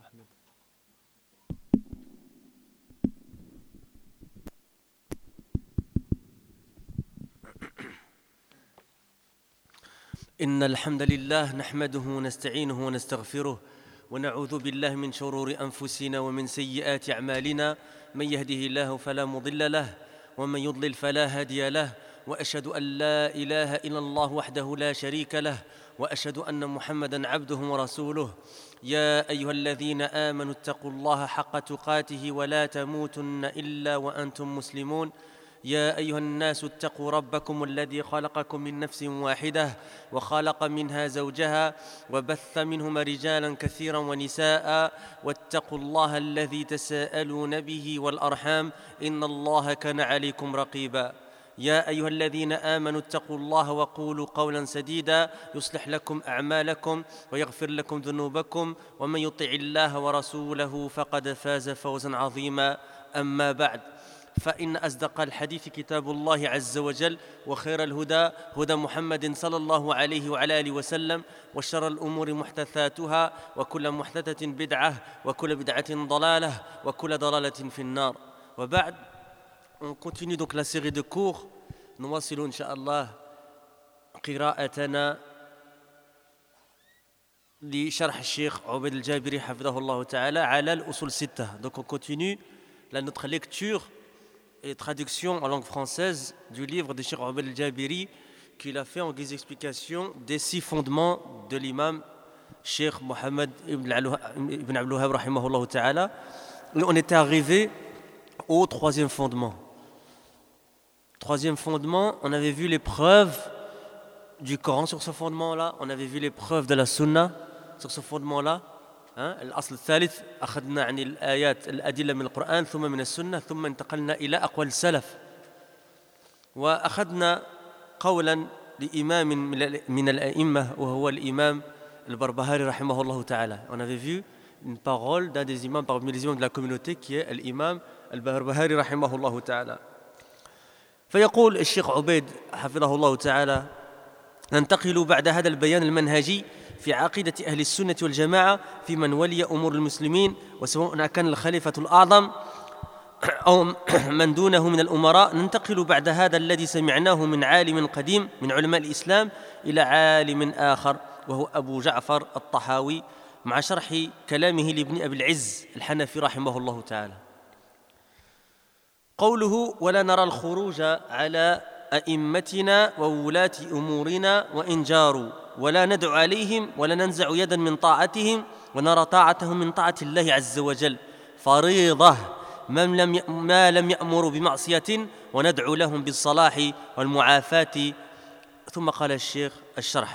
أحمد. إن الحمد لله نحمده ونستعينه ونستغفره ونعوذ بالله من شرور أنفسنا ومن سيئات أعمالنا، من يهده الله فلا مضل له ومن يضلل فلا هادي له، وأشهد أن لا إله إلا الله وحده لا شريك له، وأشهد أن محمدًا عبده ورسوله. يا أيها الذين آمنوا اتقوا الله حق تقاته ولا تموتن إلا وأنتم مسلمون. يا أيها الناس اتقوا ربكم الذي خلقكم من نفس واحدة وخلق منها زوجها وبث منهما رجالا كثيرا ونساء، واتقوا الله الذي تساءلون به والأرحام إن الله كان عليكم رقيبا. يا أيها الذين آمنوا اتقوا الله وقولوا قولا سديدا يصلح لكم أعمالكم ويغفر لكم ذنوبكم، ومن يطع الله ورسوله فقد فاز فوزا عظيما. أما بعد، فإن أصدق الحديث كتاب الله عز وجل، وخير الهدى هدى محمد صلى الله عليه وعلى آله وسلم، وشر الأمور محدثاتها، وكل محدثة بدعة، وكل بدعة ضلالة، وكل ضلالة في النار. وبعد، on continue donc la série de cours. نواصل إن شاء الله قراءتنا لشرح الشيخ عبيد الجابري حفظه الله تعالى على الأصول الستة. Donc on continue notre lecture et traduction en langue française du livre de Cheikh Ubayd al-Jabiri qu'il a fait en guise d'explication des 6 fondements de l'imam Cheikh Mohammed ibn Abdul Wahhab rahimahullah ta'ala. On était arrivé au 3e fondement. 3e fondement, on avait vu les preuves du Coran sur ce fondement-là, on avait vu les preuves de la Sunna sur ce fondement-là. الأصل الثالث أخذنا عن الآيات الأدلة من القرآن ثم من السنة، ثم انتقلنا إلى أقوال السلف، وأخذنا قولا لإمام من الأئمة وهو الإمام البربهاري رحمه الله تعالى. On avait vu une parole d'un des imams parmi les imams de la communauté qui est l'imam البربهاري رحمه الله تعالى. فيقول الشيخ عبيد حفظه الله تعالى: ننتقل بعد هذا البيان المنهجي في عقيدة أهل السنة والجماعة في من ولي أمور المسلمين، وسواء كان الخليفة الأعظم أو من دونه من الأمراء. ننتقل بعد هذا الذي سمعناه من عالم قديم من علماء الإسلام إلى عالم آخر وهو أبو جعفر الطحاوي، مع شرح كلامه لابن أبي العز الحنفي رحمه الله تعالى. قوله: ولا نرى الخروج على أئمتنا وولاة أمورنا وإن جاروا، ولا ندعو عليهم ولا ننزع يدا من طاعتهم، ونرى طاعتهم من طاعة الله عز وجل فريضة ما لم يأمروا بمعصية، وندعو لهم بالصلاح والمعافاة. ثم قال الشيخ الشرح،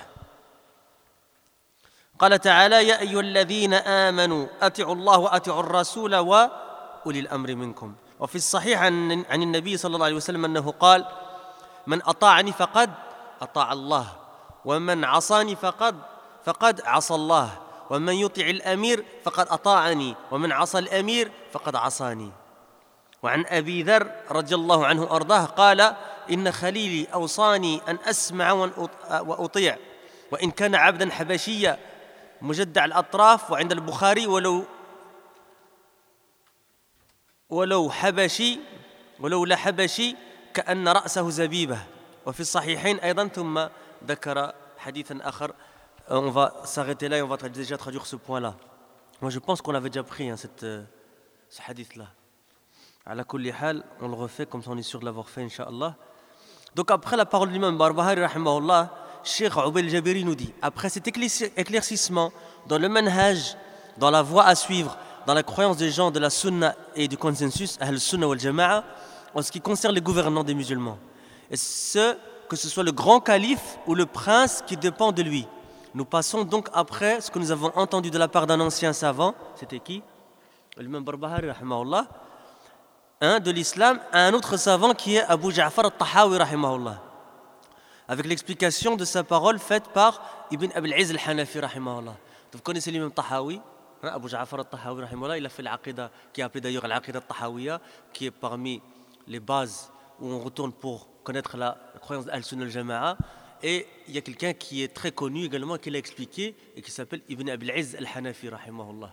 قال تعالى: يا أيها الذين آمنوا أطيعوا الله وأطيعوا الرسول وأولي الأمر منكم. وفي الصحيح عن النبي صلى الله عليه وسلم أنه قال: من أطاعني فقد أطاع الله، ومن عصاني فقد عصى الله، ومن يطع الأمير فقد أطاعني، ومن عصى الأمير فقد عصاني. وعن أبي ذر رضي الله عنه أرضاه قال: إن خليلي أوصاني أن أسمع وأطيع، وإن كان عبدا حبشيا مجدع الأطراف. وعند البخاري: ولولا حبشي كأن رأسه زبيبة. وفي الصحيحين أيضا. ثم ذكر حديثا آخر. On va s'arrêter là et on va déjà traduire ce point-là. Moi je pense qu'on avait déjà pris ce hadith-là. على كل حال, on le refait comme ça on est sûr de l'avoir fait, Inch'Allah. Donc après la parole de l'imam Barbahari rahimahullah, Cheikh Ubayd al-Jabiri nous dit, après cet éclaircissement dans le manhaj, dans la voie à suivre, dans la croyance des gens de la sunna et du consensus Ahl Sunna wal Jama'a, en ce qui concerne les gouvernants des musulmans, et que ce soit le grand calife ou le prince qui dépend de lui. Nous passons donc après ce que nous avons entendu de la part d'un ancien savant, c'était qui? L'imam Barbahari rahimahullah, de l'islam, à un autre savant qui est Abu Ja'far al-Tahawi rahimahullah, avec l'explication de sa parole faite par Ibn Abi al-Izz al-Hanafi rahimahullah. Vous connaissez l'imam Tahawi, Abu Ja'far al-Tahawi rahimahullah, il a fait l'aqida, qui est appelée d'ailleurs l'aqida al-Tahawiyya, qui est parmi les bases où on retourne pour connaître la croyance d'Al-Sunnah al-Jama'a. Et il y a quelqu'un qui est très connu également, qui l'a expliqué, et qui s'appelle Ibn Abi al-Izz al-Hanafi rahimahullah.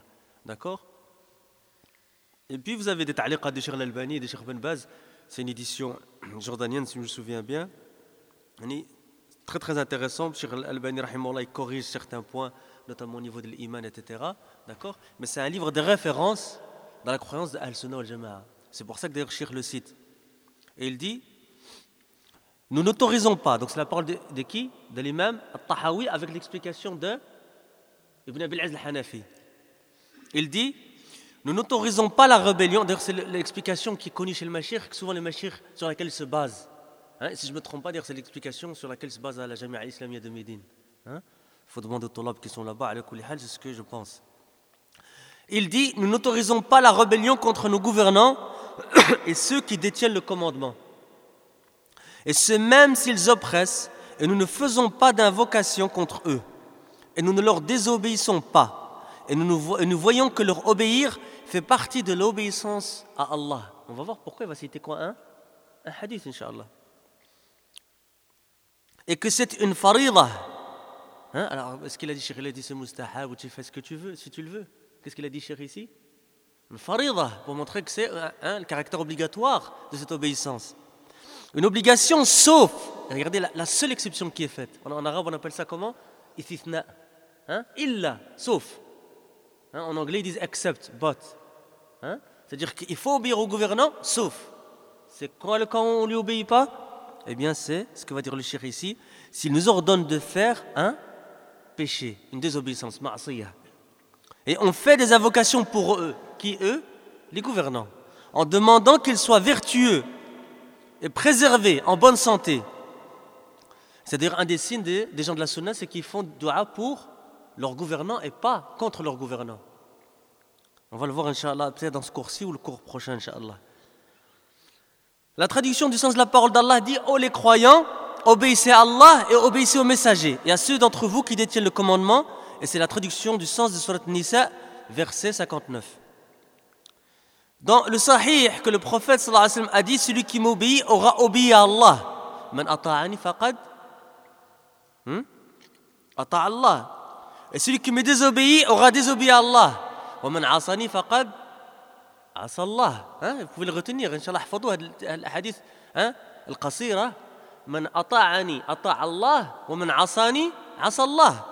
D'accord? Et puis vous avez des ta'liqat de Cheikh Al-Albani et de Cheikh Ben Baz. C'est une édition jordanienne, si je me souviens bien. Très très intéressant. Cheikh Al-Albani, rahimahullah, il corrige certains points, notamment au niveau de l'iman, etc. D'accord? Mais c'est un livre de référence dans la croyance de Al-Sunnah wal-Jama'a. C'est pour ça que d'ailleurs Cheikh le cite. Et il dit, nous n'autorisons pas, donc c'est la parole de qui? De l'imam Al-Tahawi avec l'explication de Ibn Abil Izz al-Hanafi. Il dit, nous n'autorisons pas la rébellion, d'ailleurs c'est l'explication qui est connue chez le Mashir, souvent les Mashir sur laquelle ils se basent. Si je ne me trompe pas, d'ailleurs c'est l'explication sur laquelle se base la Jamia Islamia de Médine. Il faut demander aux Tolab qui sont là-bas, c'est ce que je pense. Il dit, nous n'autorisons pas la rébellion contre nos gouvernants et ceux qui détiennent le commandement. Et ce même s'ils oppressent, et nous ne faisons pas d'invocation contre eux. Et nous ne leur désobéissons pas. Et nous voyons que leur obéir fait partie de l'obéissance à Allah. On va voir pourquoi il va citer quoi, un hadith, Inch'Allah. Et que c'est une farida. Alors, est-ce qu'il a dit, Cheikh, il a dit c'est mustahab ou tu fais ce que tu veux, si tu le veux. Qu'est-ce qu'il a dit, Cheikh, ici? Une farida, pour montrer que c'est le caractère obligatoire de cette obéissance. Une obligation sauf, regardez la seule exception qui est faite. En arabe, on appelle ça comment? Ithithna. Illa, sauf. En anglais, ils disent except, but. C'est-à-dire qu'il faut obéir au gouvernant, sauf. C'est quand on ne lui obéit pas? Eh bien, c'est ce que va dire le cheikh ici. S'il nous ordonne de faire un péché, une désobéissance, ma'asiyah. Et on fait des invocations pour eux. Qui eux? Les gouvernants. En demandant qu'ils soient vertueux et préservés, en bonne santé. C'est-à-dire un des signes des gens de la sunna, c'est qu'ils font dua pour leurs gouvernants et pas contre leurs gouvernants. On va le voir, Inch'Allah, peut-être dans ce cours-ci ou le cours prochain, Inch'Allah. La traduction du sens de la parole d'Allah dit « Ô les croyants, obéissez à Allah et obéissez aux messagers et à ceux d'entre vous qui détiennent le commandement. » Et c'est la traduction du sens de Surat Nisa, verset 59. Dans le Sahih que le prophète sallallahu alayhi wa sallam a dit, celui qui m'obéit aura obéi à Allah. Man ata'ani faqad ata' Allah. Et celui qui me désobéit aura désobéi à Allah. Wa man asani faqad asa Allah. Vous pouvez le retenir, Inch'Allah, hafadou le hadith al-qasira. Man ata'ani ata' Allah wa man asani asa Allah.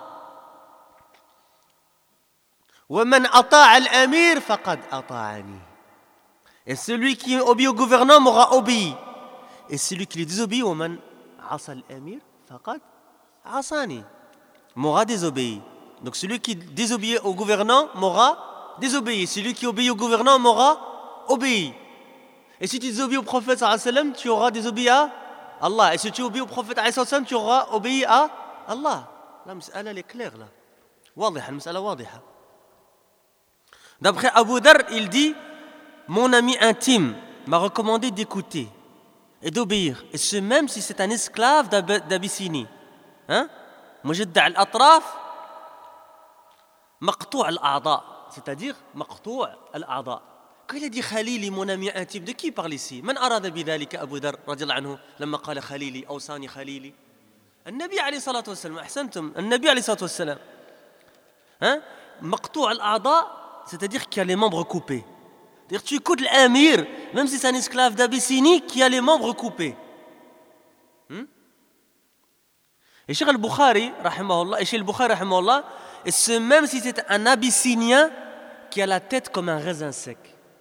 Wa man ata' al-amir faqad ata'ani. Et celui qui obéit au gouvernant m'aura obéi. Et celui qui les désobéit, وَمَنْ عَصَى الْأَمِيرَ فَقَدْ عَصَانِي, m'aura désobéi. Donc celui qui désobéit au gouvernant m'aura désobéi. Celui qui obéit au gouvernant m'aura obéi. Et si tu désobéis au prophète sallallahu alayhi wa sallam, tu auras désobéi à Allah. Et si tu obéis au prophète sallallahu alayhi wa sallam, tu auras obéi à Allah. La mas'ala elle est claire là. واضحة, المسألة واضحة. D'après Abu Dharr, il dit: mon ami intime m'a recommandé d'écouter et d'obéir, et ce même si c'est un esclave d'Abyssinie. Mujadda' al-atraf, maqtou' al-a'da', c'est-à-dire maqtou' al-a'da'. Quand il a dit Khalili, mon ami intime, de qui il parle ici? Man arada bidhalika Abu Dharr radiyallahu anhu lamma qala Khalili awsani Khalili? An-Nabi alayhi salatu wassalam, ahsantum, An-Nabi alayhi salatu wassalam. Maqtou' al-a'da', c'est-à-dire qu'il y a les membres coupés. C'est-à-dire tu écoutes l'amir, même si c'est un esclave d'Abyssinie qui a les membres coupés. Et Cheikh al-Bukhari, rahimahullah, et chez le Bukhari, rahimahullah, et ce même si c'est un Abyssinien qui a la tête comme un raisin sec.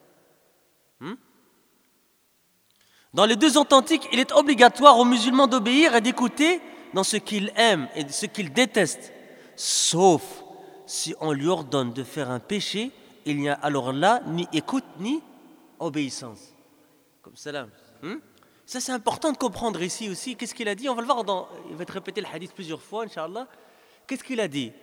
Dans les deux authentiques, il est obligatoire aux musulmans d'obéir et d'écouter dans ce qu'ils aiment et ce qu'ils détestent, sauf si on lui ordonne de faire un péché. Il n'y a alors là ni écoute ni obéissance. Comme salam. Ça c'est important de comprendre ici aussi. Qu'est-ce qu'il a dit? On va le voir il va te répéter le hadith plusieurs fois, Inch'Allah. Qu'est-ce qu'il a dit?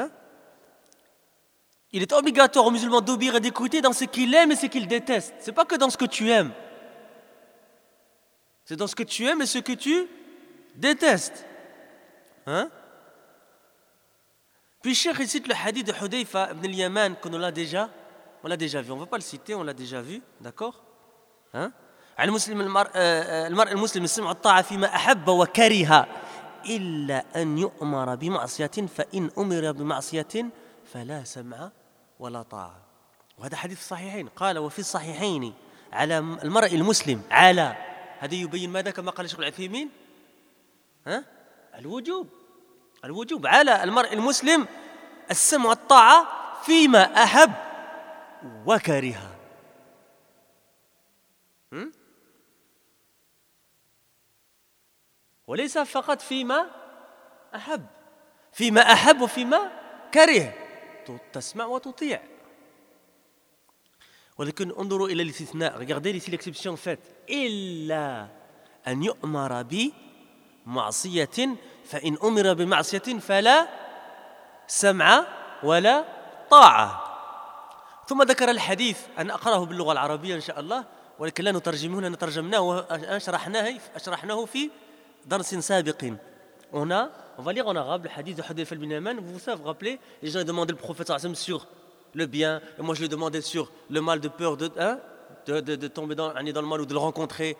Il est obligatoire aux musulmans d'obéir et d'écouter dans ce qu'il aime et ce qu'il déteste. C'est pas que dans ce que tu aimes. C'est dans ce que tu aimes et ce que tu détestes. Puis Cheikh cite le hadith de Hudayfa ibn al-Yaman qu'on l'a déjà vu. On ne va pas le citer, on l'a déjà vu, d'accord? المرء المسلم يسمع الطاعة فيما أحب وكره إلا أن يؤمر بمعصية فإن أمر بمعصية فلا سمع ولا طاعة. وهذا حديث في الصحيحين. قال وفي الصحيحين على المرء المسلم على، هذا يبين ماذا كما قال الشيخ العثيمين؟ الوجوب على المرء المسلم السمع والطاعة فيما أحب وكره. وليس فقط فيما أحب وفيما كره تسمع وتطيع. ولكن انظروا إلى الاستثناء. Regardez ici l'exception faite. إلا أن يؤمر بمعصية، فإن أمر بمعصية فلا سمع ولا طاعة. ثم ذكر الحديث، أنا أقرأه باللغة العربية إن شاء الله، ولكن لا نترجمه لأن ترجمناه وشرحناه في درس سابق. On va lire en arabe le hadith de Hudayfa ibn Yaman. Vous vous rappelez, les gens demandaient le prophète sur le bien, et moi je lui demandais sur le mal, de peur de tomber dans le mal ou de le rencontrer.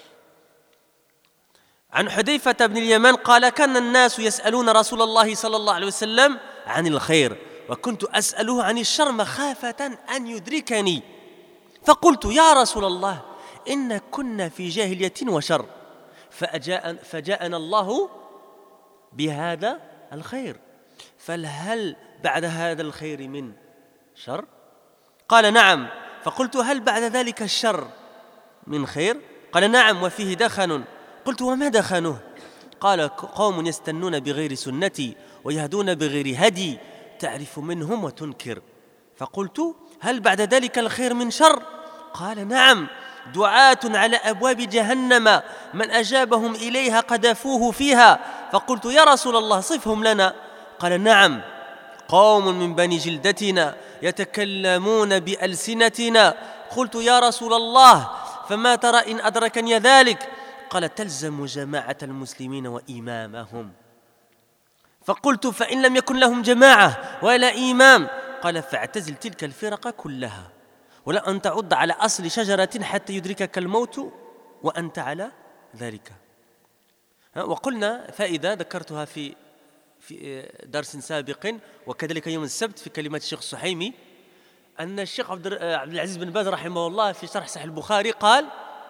عن حذيفة بن اليمان قال كان الناس يسألون رسول الله صلى الله عليه وسلم عن الخير وكنت أسأله عن الشر مخافة أن يدركني، فقلت يا رسول الله إن كنا في جاهلية وشر فجاءنا الله بهذا الخير، فهل بعد هذا الخير من شر؟ قال نعم. فقلت هل بعد ذلك الشر من خير؟ قال نعم وفيه دخن. قلت وما دخنه؟ قال قوم يستنون بغير سنتي ويهدون بغير هدي تعرف منهم وتنكر. فقلت هل بعد ذلك الخير من شر؟ قال نعم دعاة على أبواب جهنم من أجابهم إليها قذفوه فيها. فقلت يا رسول الله صفهم لنا. قال نعم قوم من بني جلدتنا يتكلمون بألسنتنا. قلت يا رسول الله فما ترى إن أدركني ذلك؟ قال تلزم جماعة المسلمين وإمامهم. فقلت فإن لم يكن لهم جماعة ولا إمام؟ قال فاعتزل تلك الفرق كلها ولا أن تعض على أصل شجرة حتى يدركك الموت وأنت على ذلك. وقلنا فائدة ذكرتها في درس سابق وكذلك يوم السبت في كلمات الشيخ السحيمي، أن الشيخ عبد العزيز بن باز رحمه الله في شرح صحيح البخاري قال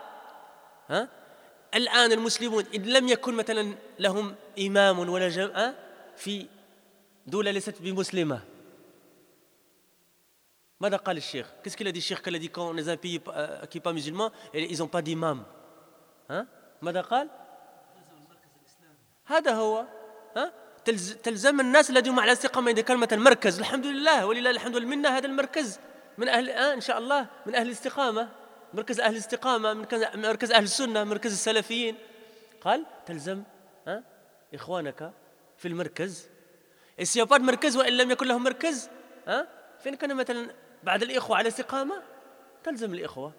الآن المسلمون إن لم يكن مثلا لهم إمام ولا جماعة في دولة ليست بمسلمة، ماذا قال الشيخ؟ Qu'est-ce qu'il a dit الشيخ qu'il a dit quand les un pays qui pas musulman et ils ont pas d'imam؟ ماذا قال؟ هذا هو تلزم الناس الذين على استقامة إذا كان مثلا مركز، الحمد لله ولله الحمد والمنة، هذا المركز من أهل إن شاء الله من أهل الاستقامة، مركز أهل الاستقامة، مركز أهل السنة، مركز السلفيين. قال تلزم إخوانك في المركز. السيابات مركز وإن لم يكن لهم مركز فإن كان مثلا بعد الإخوة على استقامة تلزم الإخوة.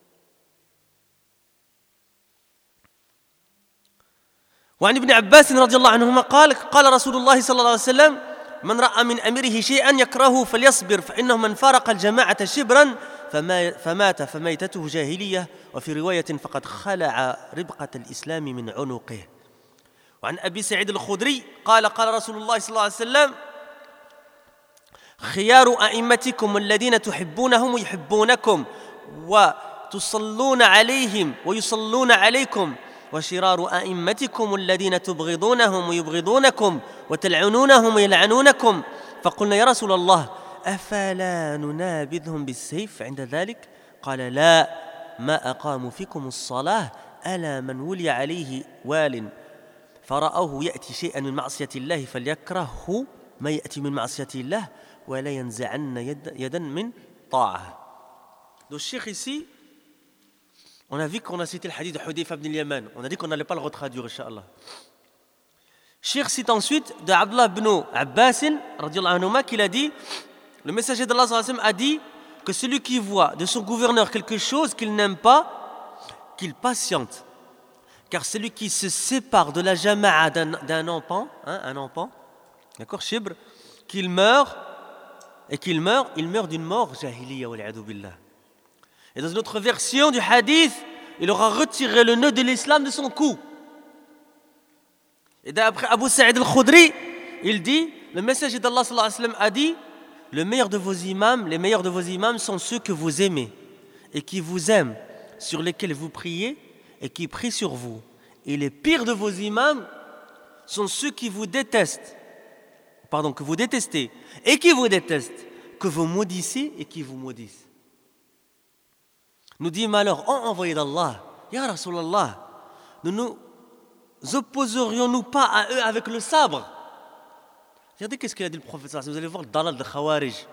وعن ابن عباس رضي الله عنهما قال قال رسول الله صلى الله عليه وسلم من رأى من أمره شيئا يكرهه فليصبر فإنه من فارق الجماعة شبرا فمات فميتته جاهلية، وفي رواية فقد خلع ربقة الإسلام من عنقه. وعن أبي سعيد الخدري قال قال رسول الله صلى الله عليه وسلم خيار أئمتكم الذين تحبونهم ويحبونكم وتصلون عليهم ويصلون عليكم، وشرار أئمتكم الذين تبغضونهم ويبغضونكم وتلعنونهم ويلعنونكم. فقلنا يا رسول الله أفلا ننابذهم بالسيف عند ذلك؟ قال لا ما أقاموا فيكم الصلاة ألا من ولي عليه وال فرأوه يأتي شيئا من معصية الله فليكرهه ما يأتي من معصية الله ولا ينزعن يدا من طاعة. Donc Cheikh ici, on a vu qu'on a cité le hadith de Hudayfa ibn al-Yaman. On a dit qu'on n'allait pas le retraduire, Inch'Allah. Cheikh cite ensuite de Abdullah ibn Abbas, radiyallahu anhuma, qu'il a dit, le messager d'Allah sallallahu alayhi wa sallam a dit que celui qui voit de son gouverneur quelque chose qu'il n'aime pas, qu'il patiente. Car celui qui se sépare de la jama'a d'un enfant, un enfant, d'accord, shibr, il meurt d'une mort jahiliya wal-'iyadhu billah. Et dans une autre version du hadith, il aura retiré le nœud de l'islam de son cou. Et d'après Abu Sa'id al-Khudri, il dit, le messager d'Allah sallallahu alayhi wa sallam a dit les meilleurs de vos imams sont ceux que vous aimez et qui vous aiment, sur lesquels vous priez et qui prient sur vous. Et les pires de vos imams sont ceux qui vous détestent, que vous détestez et qui vous détestent, que vous maudissez et qui vous maudissent. Nous disons alors, oh envoyé d'Allah, Ya Rasulallah, ne nous opposerions-nous pas à eux avec le sabre? Regardez qu'est-ce qu'il a dit le prophète. Vous allez voir le dalal de Khawarij.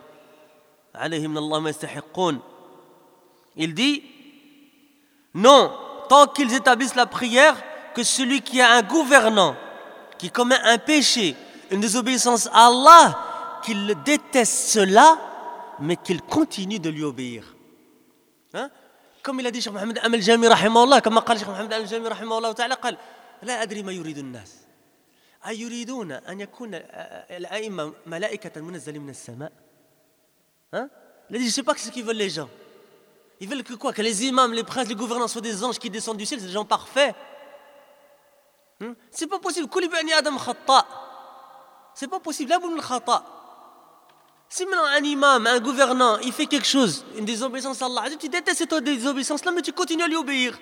Il dit, non, tant qu'ils établissent la prière, que celui qui a un gouvernant, qui commet un péché, une désobéissance à Allah, qu'il déteste cela, mais qu'il continue de lui obéir. Hein? Comme il a dit Cheikh Mohamed Al-Jami rahimahullah, comme قال Cheikh Mohamed Al-Jami rahimahullah ta'ala, قال لا أدري ما يريد الناس أيريدون أن يكون الأئمة ملائكة منزلين من السماء. Hein? Il a dit, je ne sais pas ce qu'ils veulent les gens. Ils veulent que quoi? Que les imams, les princes, les gouvernants soient des anges qui descendent du ciel, c'est des gens parfaits. C'est pas possible. كل بني آدم خطاء. C'est pas possible. لا بد من الخطأ. Si maintenant un imam, un gouvernant, il fait quelque chose, une désobéissance à Allah, tu détestes cette désobéissance-là, mais tu continues à lui obéir.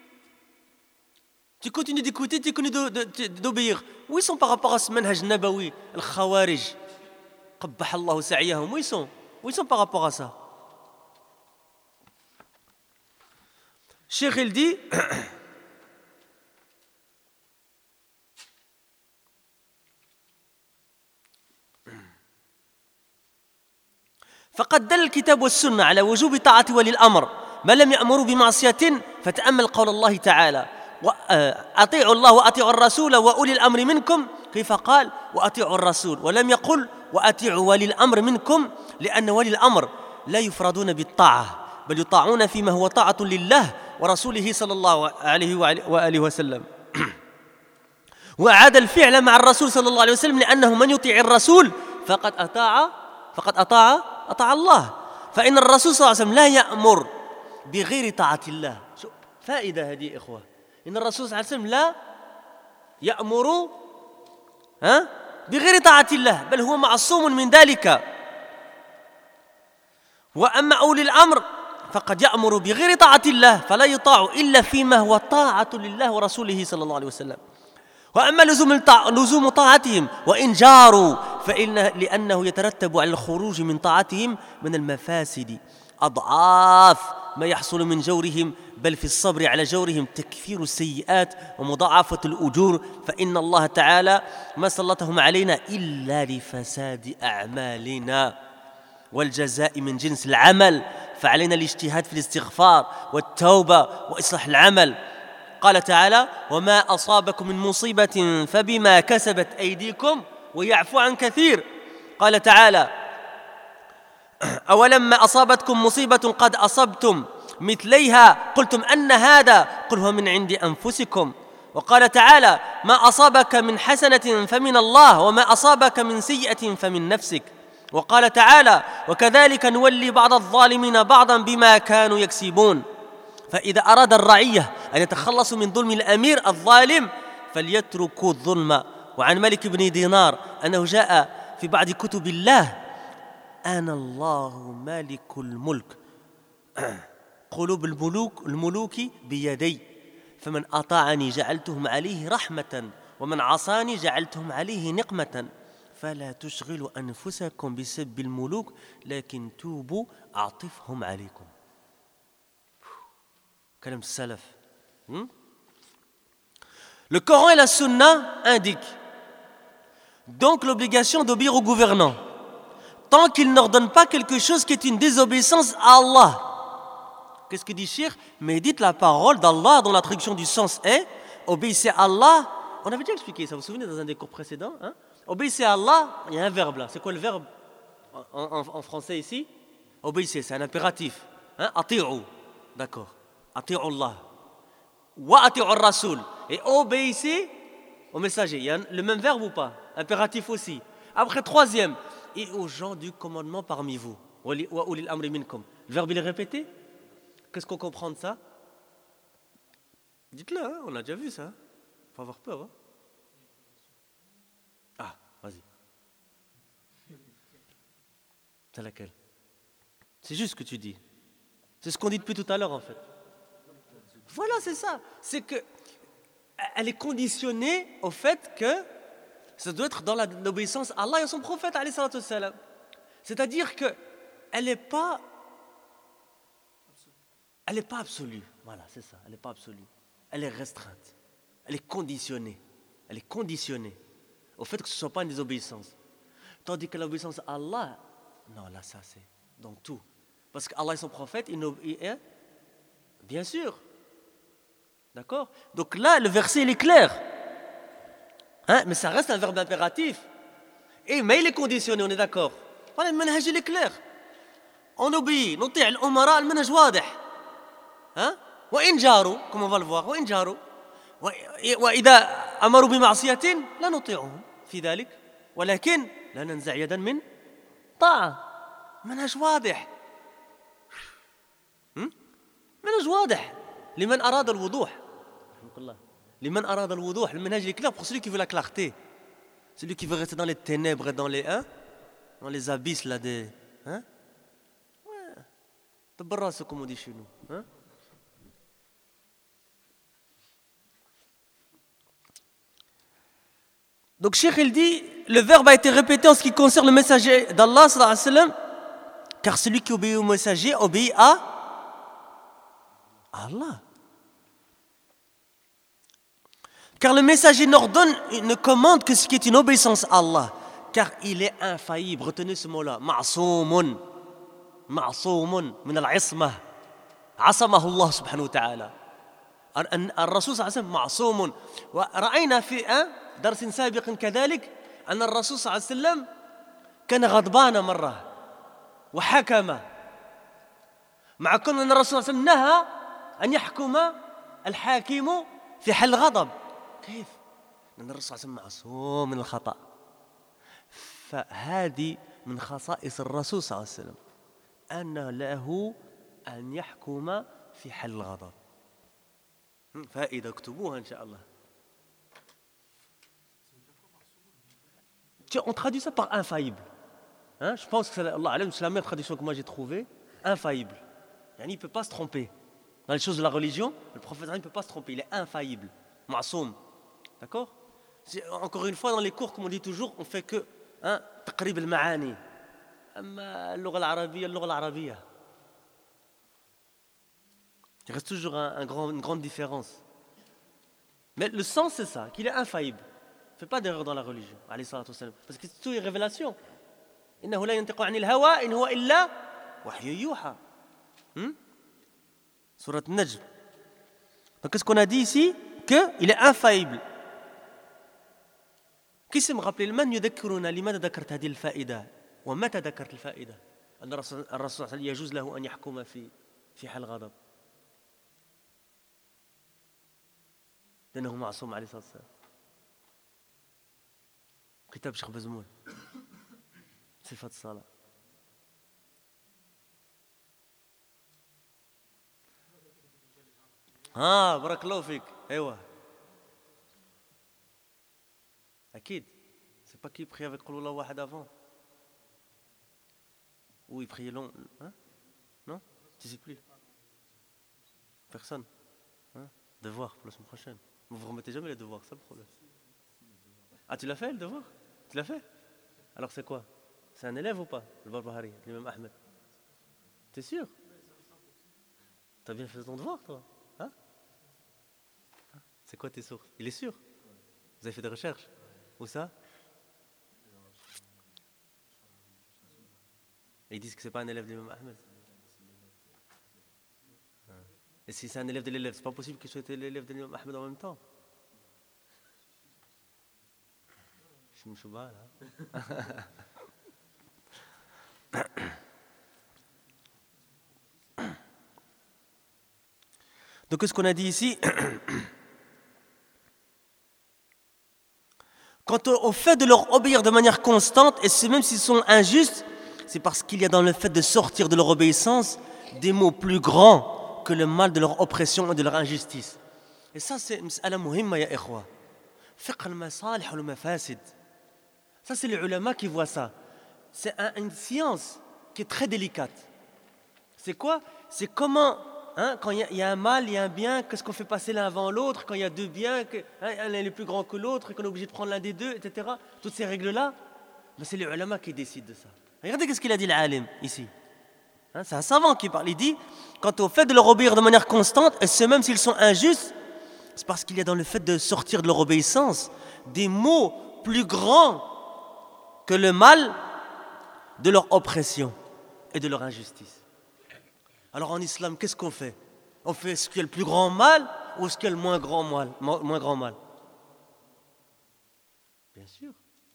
Tu continues d'écouter, tu continues d'obéir. Où ils sont par rapport à ce manhaj nabawi, al khawarij, qabbah Allahu sa'yahum, où ils sont par rapport à ça? Cheikh il dit فقد دل الكتاب والسنة على وجوب طاعة ولي الأمر ما لم يأمروا بمعصية فتأمل قول الله تعالى أطيعوا الله وأطيعوا الرسول وأولي الأمر منكم كيف قال وأطيعوا الرسول ولم يقل وأطيعوا ولي الأمر منكم لأن ولي الأمر لا يفردون بالطاعة بل يطاعون فيما هو طاعة لله ورسوله صلى الله عليه وآله وسلم وأعاد الفعل مع الرسول صلى الله عليه وسلم لأنه من يطيع الرسول فقد أطاع الله فإن الرسول صلى الله عليه وسلم لا يأمر بغير طاعة الله. فائدة هذه إخوة، إن الرسول صلى الله عليه وسلم لا يأمر بغير طاعة الله بل هو معصوم من ذلك. وأما أولي الأمر فقد يأمر بغير طاعة الله فلا يطاع إلا فيما هو طاعة لله ورسوله صلى الله عليه وسلم. وأما لزوم طاعتهم وإن جاروا لأنه يترتب على الخروج من طاعتهم من المفاسد أضعاف ما يحصل من جورهم بل في الصبر على جورهم تكفير السيئات ومضاعفة الأجور فإن الله تعالى ما سلطهم علينا إلا لفساد أعمالنا والجزاء من جنس العمل فعلينا الاجتهاد في الاستغفار والتوبة وإصلاح العمل. قال تعالى وما أصابكم من مصيبة فبما كسبت أيديكم ويعفو عن كثير. قال تعالى أولما أصابتكم مصيبة قد أصبتم مثليها قلتم أن هذا قل هو من عند أنفسكم. وقال تعالى ما أصابك من حسنة فمن الله وما أصابك من سيئة فمن نفسك. وقال تعالى وكذلك نولي بعض الظالمين بعضا بما كانوا يكسبون. فإذا أراد الرعية أن يتخلصوا من ظلم الأمير الظالم فليتركوا الظلم. وعن مالك بن دينار أنه جاء في بعض كتب الله أنا الله مالك الملك قلوب الملوك بيدي فمن أطاعني جعلتهم عليه رحمة ومن عصاني جعلتهم عليه نقمة فلا تشغلوا أنفسكم بسب الملوك لكن توبوا أعطفهم عليكم. كلام السلف. Le Coran et la Sunna indiquent donc l'obligation d'obéir au gouvernant tant qu'il n'ordonne pas quelque chose qui est une désobéissance à Allah. Qu'est-ce que dit Cheikh? Médite la parole d'Allah dont la traduction du sens est obéissez à Allah. On avait déjà expliqué ça, vous vous souvenez dans un des cours précédents, obéissez à Allah, il y a un verbe là. C'est quoi le verbe en français ici? Obéissez, c'est un impératif. Ati'u, d'accord. Ati'u Allah. Wa ati'u Rasul. Et obéissez au messager. Il y a le même verbe ou pas? Impératif aussi. Après, troisième. Et aux gens du commandement parmi vous. Wa ulil amri minkum. Le verbe il est répété? Qu'est-ce qu'on comprend de ça? Dites-le, on a déjà vu ça. Faut avoir peur. Ah, vas-y. C'est laquelle? C'est juste ce que tu dis. C'est ce qu'on dit depuis tout à l'heure en fait. Voilà, c'est ça. C'est que elle est conditionnée au fait que ça doit être dans l'obéissance à Allah et à son prophète, alayhi salatu wassalam. C'est-à-dire que elle n'est pas absolue. Voilà, c'est ça. Elle n'est pas absolue. Elle est restreinte. Elle est conditionnée. Elle est conditionnée au fait que ce ne soit pas une désobéissance. Tandis que l'obéissance à Allah, non, là, ça, c'est dans tout. Parce qu'Allah et son prophète, bien sûr. D'accord? Donc là, le verset, il est clair. Mais ça reste un verbe impératif. Mais il est conditionné, on est d'accord. Voilà, le manhaj, il est clair. On obéit. نطيع الأمراء المنهج واضح. وإن جاروا, comme on va le voir, وإن جاروا. وإذا أمروا بمعصية لا نطيعهم في ذلك. ولكن لا ننزع يدا من طاعة. منهج واضح. منهج واضح. لمن أراد الوضوح. لمن أراد الوضوح. Le manhaj est clair pour celui qui veut la clarté. Celui qui veut rester dans les ténèbres, dans les abysses là des. Tabarras comme on dit chez nous. Donc Cheikh il dit, le verbe a été répété en ce qui concerne le messager d'Allah sallallahu alayhi wa sallam, car celui qui obéit au messager obéit à Allah. Car le messager n'ordonne, ne commande que ce qui est une obéissance à Allah, car il est infaillible. Retenez ce mot-là. Ma'soumun. Ma'soumun min al-ismah. عصمه الله سبحانه وتعالى. الرسول صلى الله عليه وسلم معصوم. ورأينا في درس سابق كذلك أن الرسول صلى الله عليه وسلم كان غضبان مرة وحكم مع كون أن الرسول صلى الله عليه وسلم نهى أن يحكم الحاكم في حل غضب. كيف؟ لأن الرسول صلى الله عليه وسلم معصوم من الخطأ. فهذه من خصائص الرسول صلى الله عليه وسلم أن له أن يحكم في حل الغضب. فائدة اكتبوها إن شاء الله. On traduit ça par infaillible. Je pense que c'est la meilleure traduction que moi j'ai trouvée. Infaillible. Il ne peut pas se tromper. Dans les choses de la religion, le prophète ne peut pas se tromper. Il est infaillible. Ma'soum. D'accord? Encore une fois, dans les cours, comme on dit toujours, on fait que تقريب المعاني. أما اللغة العربية. Il reste toujours une grande différence. Mais le sens, c'est ça, qu'il est infaillible. Ne fait pas d'erreur dans la religion, alayhi salatu wassalam. Parce que tout est révélation. إنه لا ينطق عن الهوى إن هو إلا وحي يوحى. Surat Najm. Donc qu'est-ce qu'on a dit ici? Qu'il est infaillible. Qui sait me rappeler من يذكرنا لماذا ذكرت هذه الفائدة ومتى ذكرت الفائدة؟ أن الرسول صلى الله عليه وسلم يجوز له أن يحكم في حال غضب. لأنه معصوم عليه الصلاة والسلام. كتاب شيخ بزمول صفة الصلاة. بارك الله فيك. أيوة أكيد. C'est pas qui prie avec قل الله واحد avant. Ou il priait long. Non? Tu sais plus. Personne. Devoir pour la semaine prochaine. Vous ne remettez jamais les devoirs, c'est ça le problème. Tu l'as fait le devoir? Tu l'as fait? Alors c'est quoi? C'est un élève ou pas? Le Barbahari, l'imam Ahmed. T'es sûr? T'as bien fait ton devoir toi? C'est quoi tes sources? Il est sûr? Vous avez fait des recherches? Où ça? Et ils disent que c'est pas un élève de l'imam Ahmed. Et si c'est un élève de l'élève, c'est pas possible que ce soit l'élève de l'imam Ahmed en même temps. Je me suis là. Donc qu'est-ce qu'on a dit ici? Quant au fait de leur obéir de manière constante, et c'est même s'ils sont injustes, c'est parce qu'il y a dans le fait de sortir de leur obéissance des maux plus grands que le mal de leur oppression et de leur injustice. Et ça, c'est مسألة مهمة يا إخوة. فقه المصالح والمفاسد. Ça, c'est les ulama qui voient ça. C'est une science qui est très délicate. C'est quoi? C'est comment, quand il y a un mal, il y a un bien, qu'est-ce qu'on fait passer l'un avant l'autre, quand il y a deux biens, un est plus grand que l'autre, et qu'on est obligé de prendre l'un des deux, etc. Toutes ces règles-là, c'est les ulama qui décident de ça. Regardez ce qu'il a dit l'alim ici. C'est un savant qui parle. Il dit, quant au fait de leur obéir de manière constante, et ce même s'ils sont injustes, c'est parce qu'il y a dans le fait de sortir de leur obéissance des maux plus grands que le mal de leur oppression et de leur injustice. Alors en islam, qu'est-ce qu'on fait? On fait ce qui est le plus grand mal ou ce qui est le moins grand mal? Bien sûr.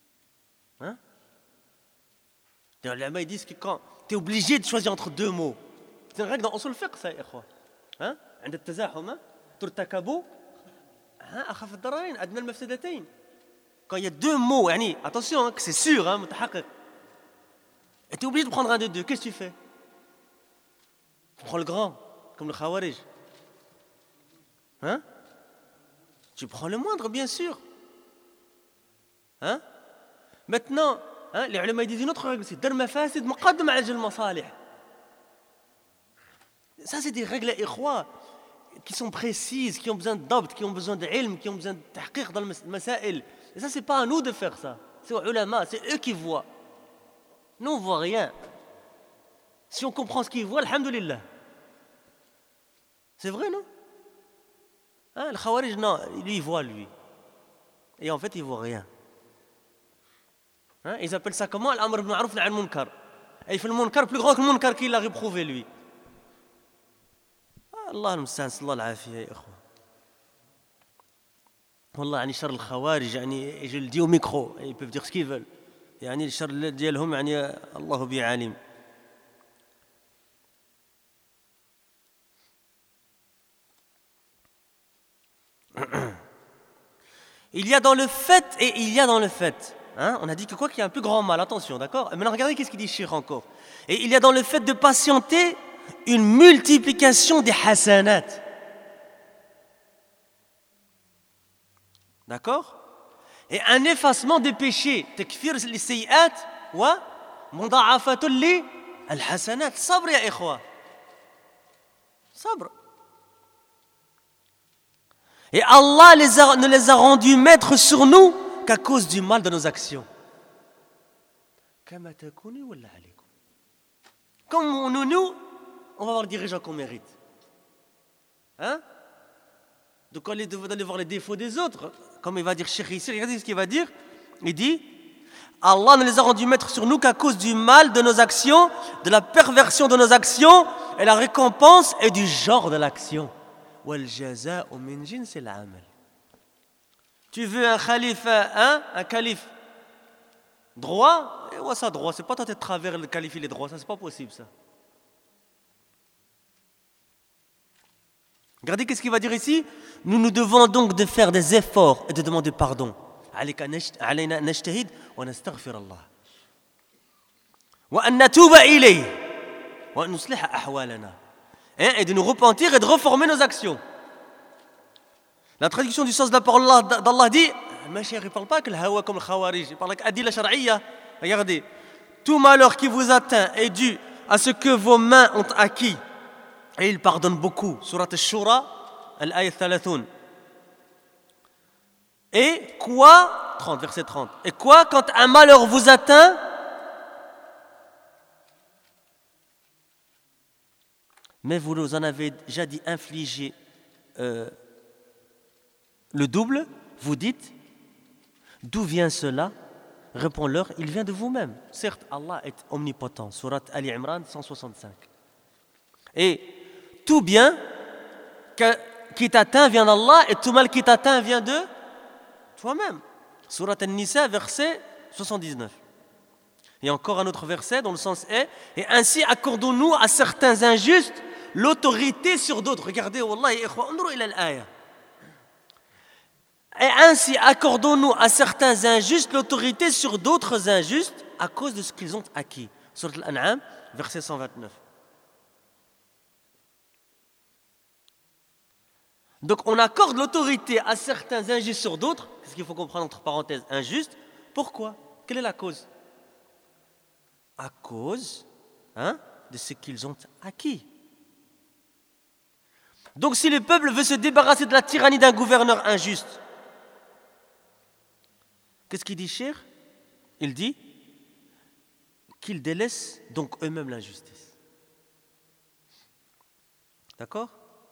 Les ulama ils disent que quand tu es obligé de choisir entre deux mots, c'est une règle dans usul fiqh ça, ikhwa. عند التزاحم ترتكب أخف الضررين أدنى المفسدتين. Quand il y a deux mots, attention, que c'est sûr, متحقق. Et tu es obligé de prendre un des deux, qu'est-ce que tu fais? Tu prends le grand, comme le khawarij. Tu prends le moindre, bien sûr. Maintenant, les ulama disent une autre règle, c'est dar mafasid muqaddam ala al masalih. Ça, c'est des règles ikhwa qui sont précises, qui ont besoin d'abt, qui ont besoin d'ilm, qui ont besoin de tahqiq dans le masail. Et ça, c'est pas à nous de faire ça. C'est aux ulama, c'est eux qui voient. Nous, on ne voit rien. Si on comprend ce qu'ils voient, alhamdulillah. C'est vrai, non? Le khawarij, non, lui, il voit, lui. Et en fait, il ne voit rien. Ils appellent ça comment? Al-amr bil ma'ruf nahy anil munkar. Et il fait le munkar plus grand que le munkar qu'il a réprouvé, lui. Allah al-musta'an, sallallahu al-afiyya, ya ikhwan. Wallah, shar al-khawarij, je le dis au micro, ils peuvent dire ce qu'ils veulent. le shar ديالهم Allah bi alim. Il y a dans le fait et il y a dans le fait. On a dit que quoi qu'il y a un plus grand mal, attention, d'accord? Maintenant regardez qu'est-ce qu'il dit Cheikh encore. Et il y a dans le fait de patienter une multiplication des hasanat. D'accord? Et un effacement des péchés. Takfir les sayyat wa mudha'afatul li al-hasanat. Sabr ya ikhwa. Sabr. Et Allah ne les a rendus maîtres sur nous qu'à cause du mal de nos actions. Comme nous, on va voir les dirigeants qu'on mérite. Donc on d'aller voir les défauts des autres, comme il va dire Cheikh ici, regardez ce qu'il va dire. Il dit, Allah ne les a rendus maîtres sur nous qu'à cause du mal de nos actions, de la perversion de nos actions, et la récompense est du genre de l'action. Tu veux un calife, un calife droit, et ouais, ça droit, c'est pas tenter de travers le calife il est droit, ça c'est pas possible ça. Regardez qu'est-ce qu'il va dire ici. Nous nous devons donc de faire des efforts et de demander pardon. علينا نجتهد ونستغفر الله وأن نتوب إليه وأن نصلح أحوالنا. Et de nous repentir et de reformer nos actions. La traduction du sens de la parole d'Allah dit, le Mashiach ne parle pas que le hawa comme le khawarij, il parle avec adila shar'iyya. Regardez, tout malheur qui vous atteint est dû à ce que vos mains ont acquis. Et il pardonne beaucoup. Surat al-Shura, al-ayat 30. Et quoi, 30, verset 30. Et quoi, quand un malheur vous atteint, mais vous nous en avez déjà dit infliger le double, vous dites, d'où vient cela? Réponds-leur, il vient de vous-même. Certes, Allah est omnipotent. Surat Ali Imran 165. Et tout bien qui t'atteint vient d'Allah et tout mal qui t'atteint vient de toi-même. Surat An-Nisa, verset 79. Et encore un autre verset dont le sens est, et ainsi accordons-nous à certains injustes l'autorité sur d'autres. Regardez, wallahi, ikhwa, unzuru ila al-aya. Et ainsi accordons-nous à certains injustes l'autorité sur d'autres injustes à cause de ce qu'ils ont acquis. Surat Al-An'am, verset 129. Donc on accorde l'autorité à certains injustes sur d'autres. C'est ce qu'il faut comprendre entre parenthèses, injustes. Pourquoi? Quelle est la cause? À cause de ce qu'ils ont acquis. Donc si le peuple veut se débarrasser de la tyrannie d'un gouverneur injuste, qu'est-ce qu'il dit, Cheikh? Il dit qu'ils délaissent donc eux-mêmes l'injustice. D'accord?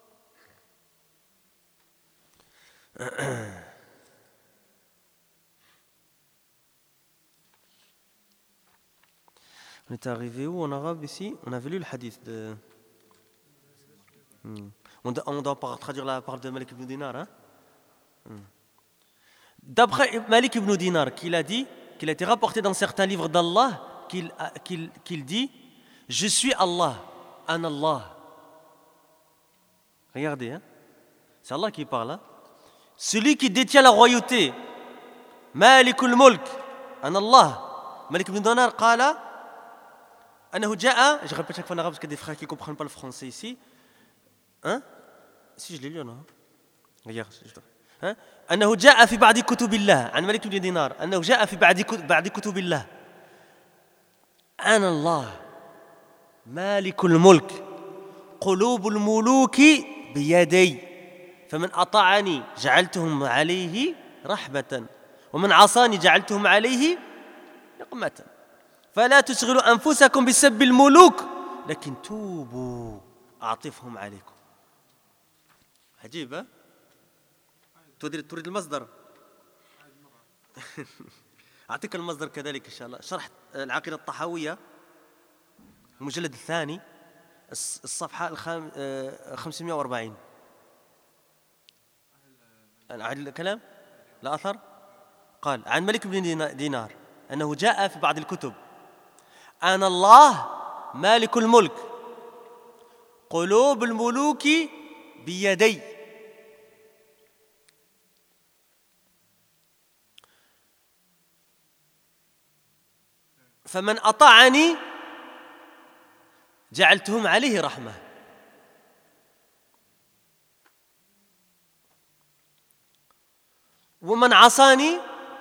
On est arrivé où en arabe ici? On avait lu le hadith de... On doit traduire la parole de Malik ibn Dinar. Hein? D'après Malik ibn Dinar, qu'il a dit, qu'il a été rapporté dans certains livres d'Allah, qu'il dit « Je suis Allah, an Allah ». Regardez, hein? C'est Allah qui parle. Hein? Celui qui détient la royauté, Malikul Mulk, an Allah. Malik ibn Dinar qala, je répète chaque fois en arabe parce qu'il y a des frères qui ne comprennent pas le français ici. Hein? Si je l'ai lu, non? Regarde. Hein? أنه جاء في بعض كتب الله عن مالك بن دينار أنه جاء في بعض كتب الله أنا الله مالك الملك قلوب الملوك بيدي فمن أطاعني جعلتهم عليه رحمة ومن عصاني جعلتهم عليه نقمة فلا تشغلوا أنفسكم بسب الملوك لكن توبوا أعطفهم عليكم. عجيب ها؟ تريد المصدر؟ أعطيك المصدر كذلك إن شاء الله. شرح العقيدة الطحاوية المجلد الثاني الصفحة 540. أعد الكلام؟ لا أثر؟ قال عن مالك بن دينار أنه جاء في بعض الكتب أنا الله مالك الملك قلوب الملوك بيدي فمن أطاعني جعلتهم عليه رحمة ومن عصاني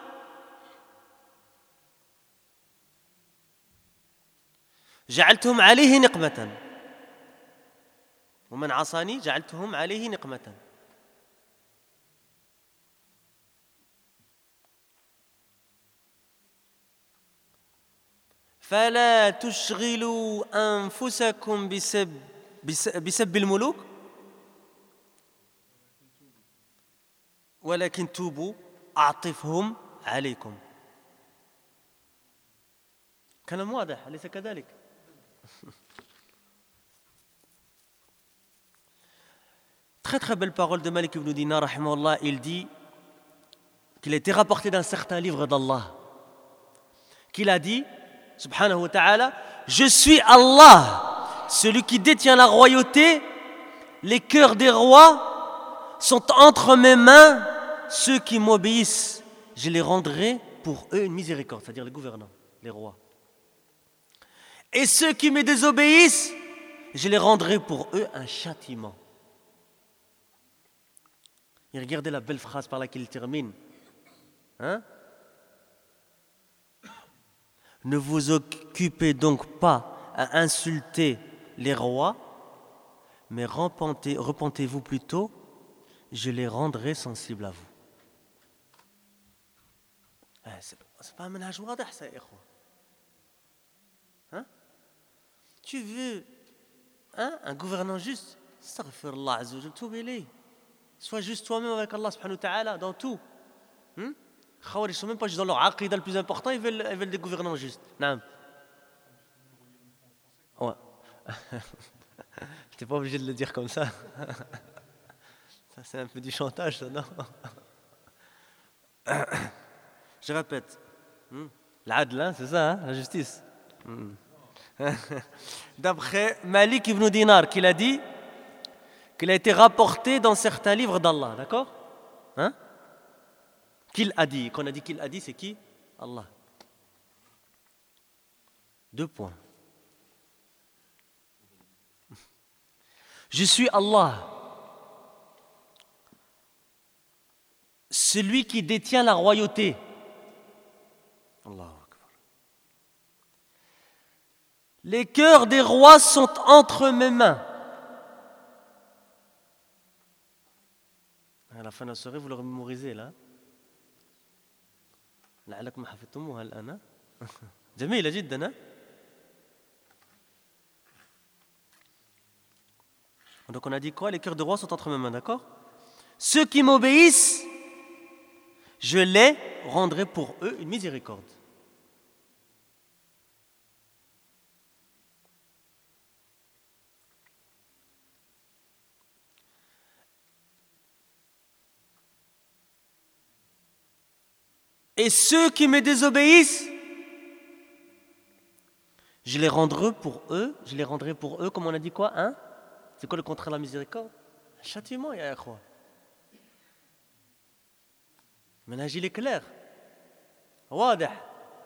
جعلتهم عليه نقمة ومن عصاني جعلتهم عليه نقمة. فلا تشغلوا أنفسكم بسب الملوك ولكن توبوا أعطفهم عليكم. كلام واضح أليس كذلك؟ Très très belle parole de Malik ibn Dinar rahimahullah. Il dit qu'il a été rapporté dans certains livres d'Allah qu'il a dit subhanahu wa ta'ala, je suis Allah, celui qui détient la royauté, les cœurs des rois sont entre mes mains, ceux qui m'obéissent, je les rendrai pour eux une miséricorde, c'est-à-dire les gouvernants, les rois. Et ceux qui me désobéissent, je les rendrai pour eux un châtiment. Et regardez la belle phrase par laquelle il termine. Hein? Ne vous occupez donc pas à insulter les rois, mais repentez-vous plutôt, je les rendrai sensibles à vous. C'est pas un manhaj wadih, ça, ikhwa. Hein? Tu veux un gouvernant juste, astaghfirullah azza wa jalla, toub ilayh. Sois juste toi-même avec Allah subhanahu wa ta'ala dans tout. Khawarij ne sont même pas juste dans leur aqida le plus important, ils veulent des gouvernants justes. Naam. Ouais. Je n'étais pas obligé de le dire comme ça. Ça c'est un peu du chantage, ça, non? Je répète. L'adl, hein, c'est ça, hein, la justice. D'après Malik ibn Dinar, qu'il a dit, qu'il a été rapporté dans certains livres d'Allah, d'accord? Hein? Qu'il a dit, qu'on a dit qu'il a dit, c'est qui? Allah. 2 points. Je suis Allah, celui qui détient la royauté. Allahu Akbar. Les cœurs des rois sont entre mes mains. À la fin de la soirée, vous le mémorisez là. لعلكم حفظتموها الآن. جميلة جدا. Donc on a dit quoi? Les cœurs des rois sont entre mes mains, d'accord? Ceux qui m'obéissent, je les rendrai pour eux une miséricorde. Et ceux qui me désobéissent, je les rendrai pour eux, comme on a dit quoi, hein? C'est quoi le contraire de la miséricorde? Un châtiment, ya akhwa. المنهج il est clair. واضح.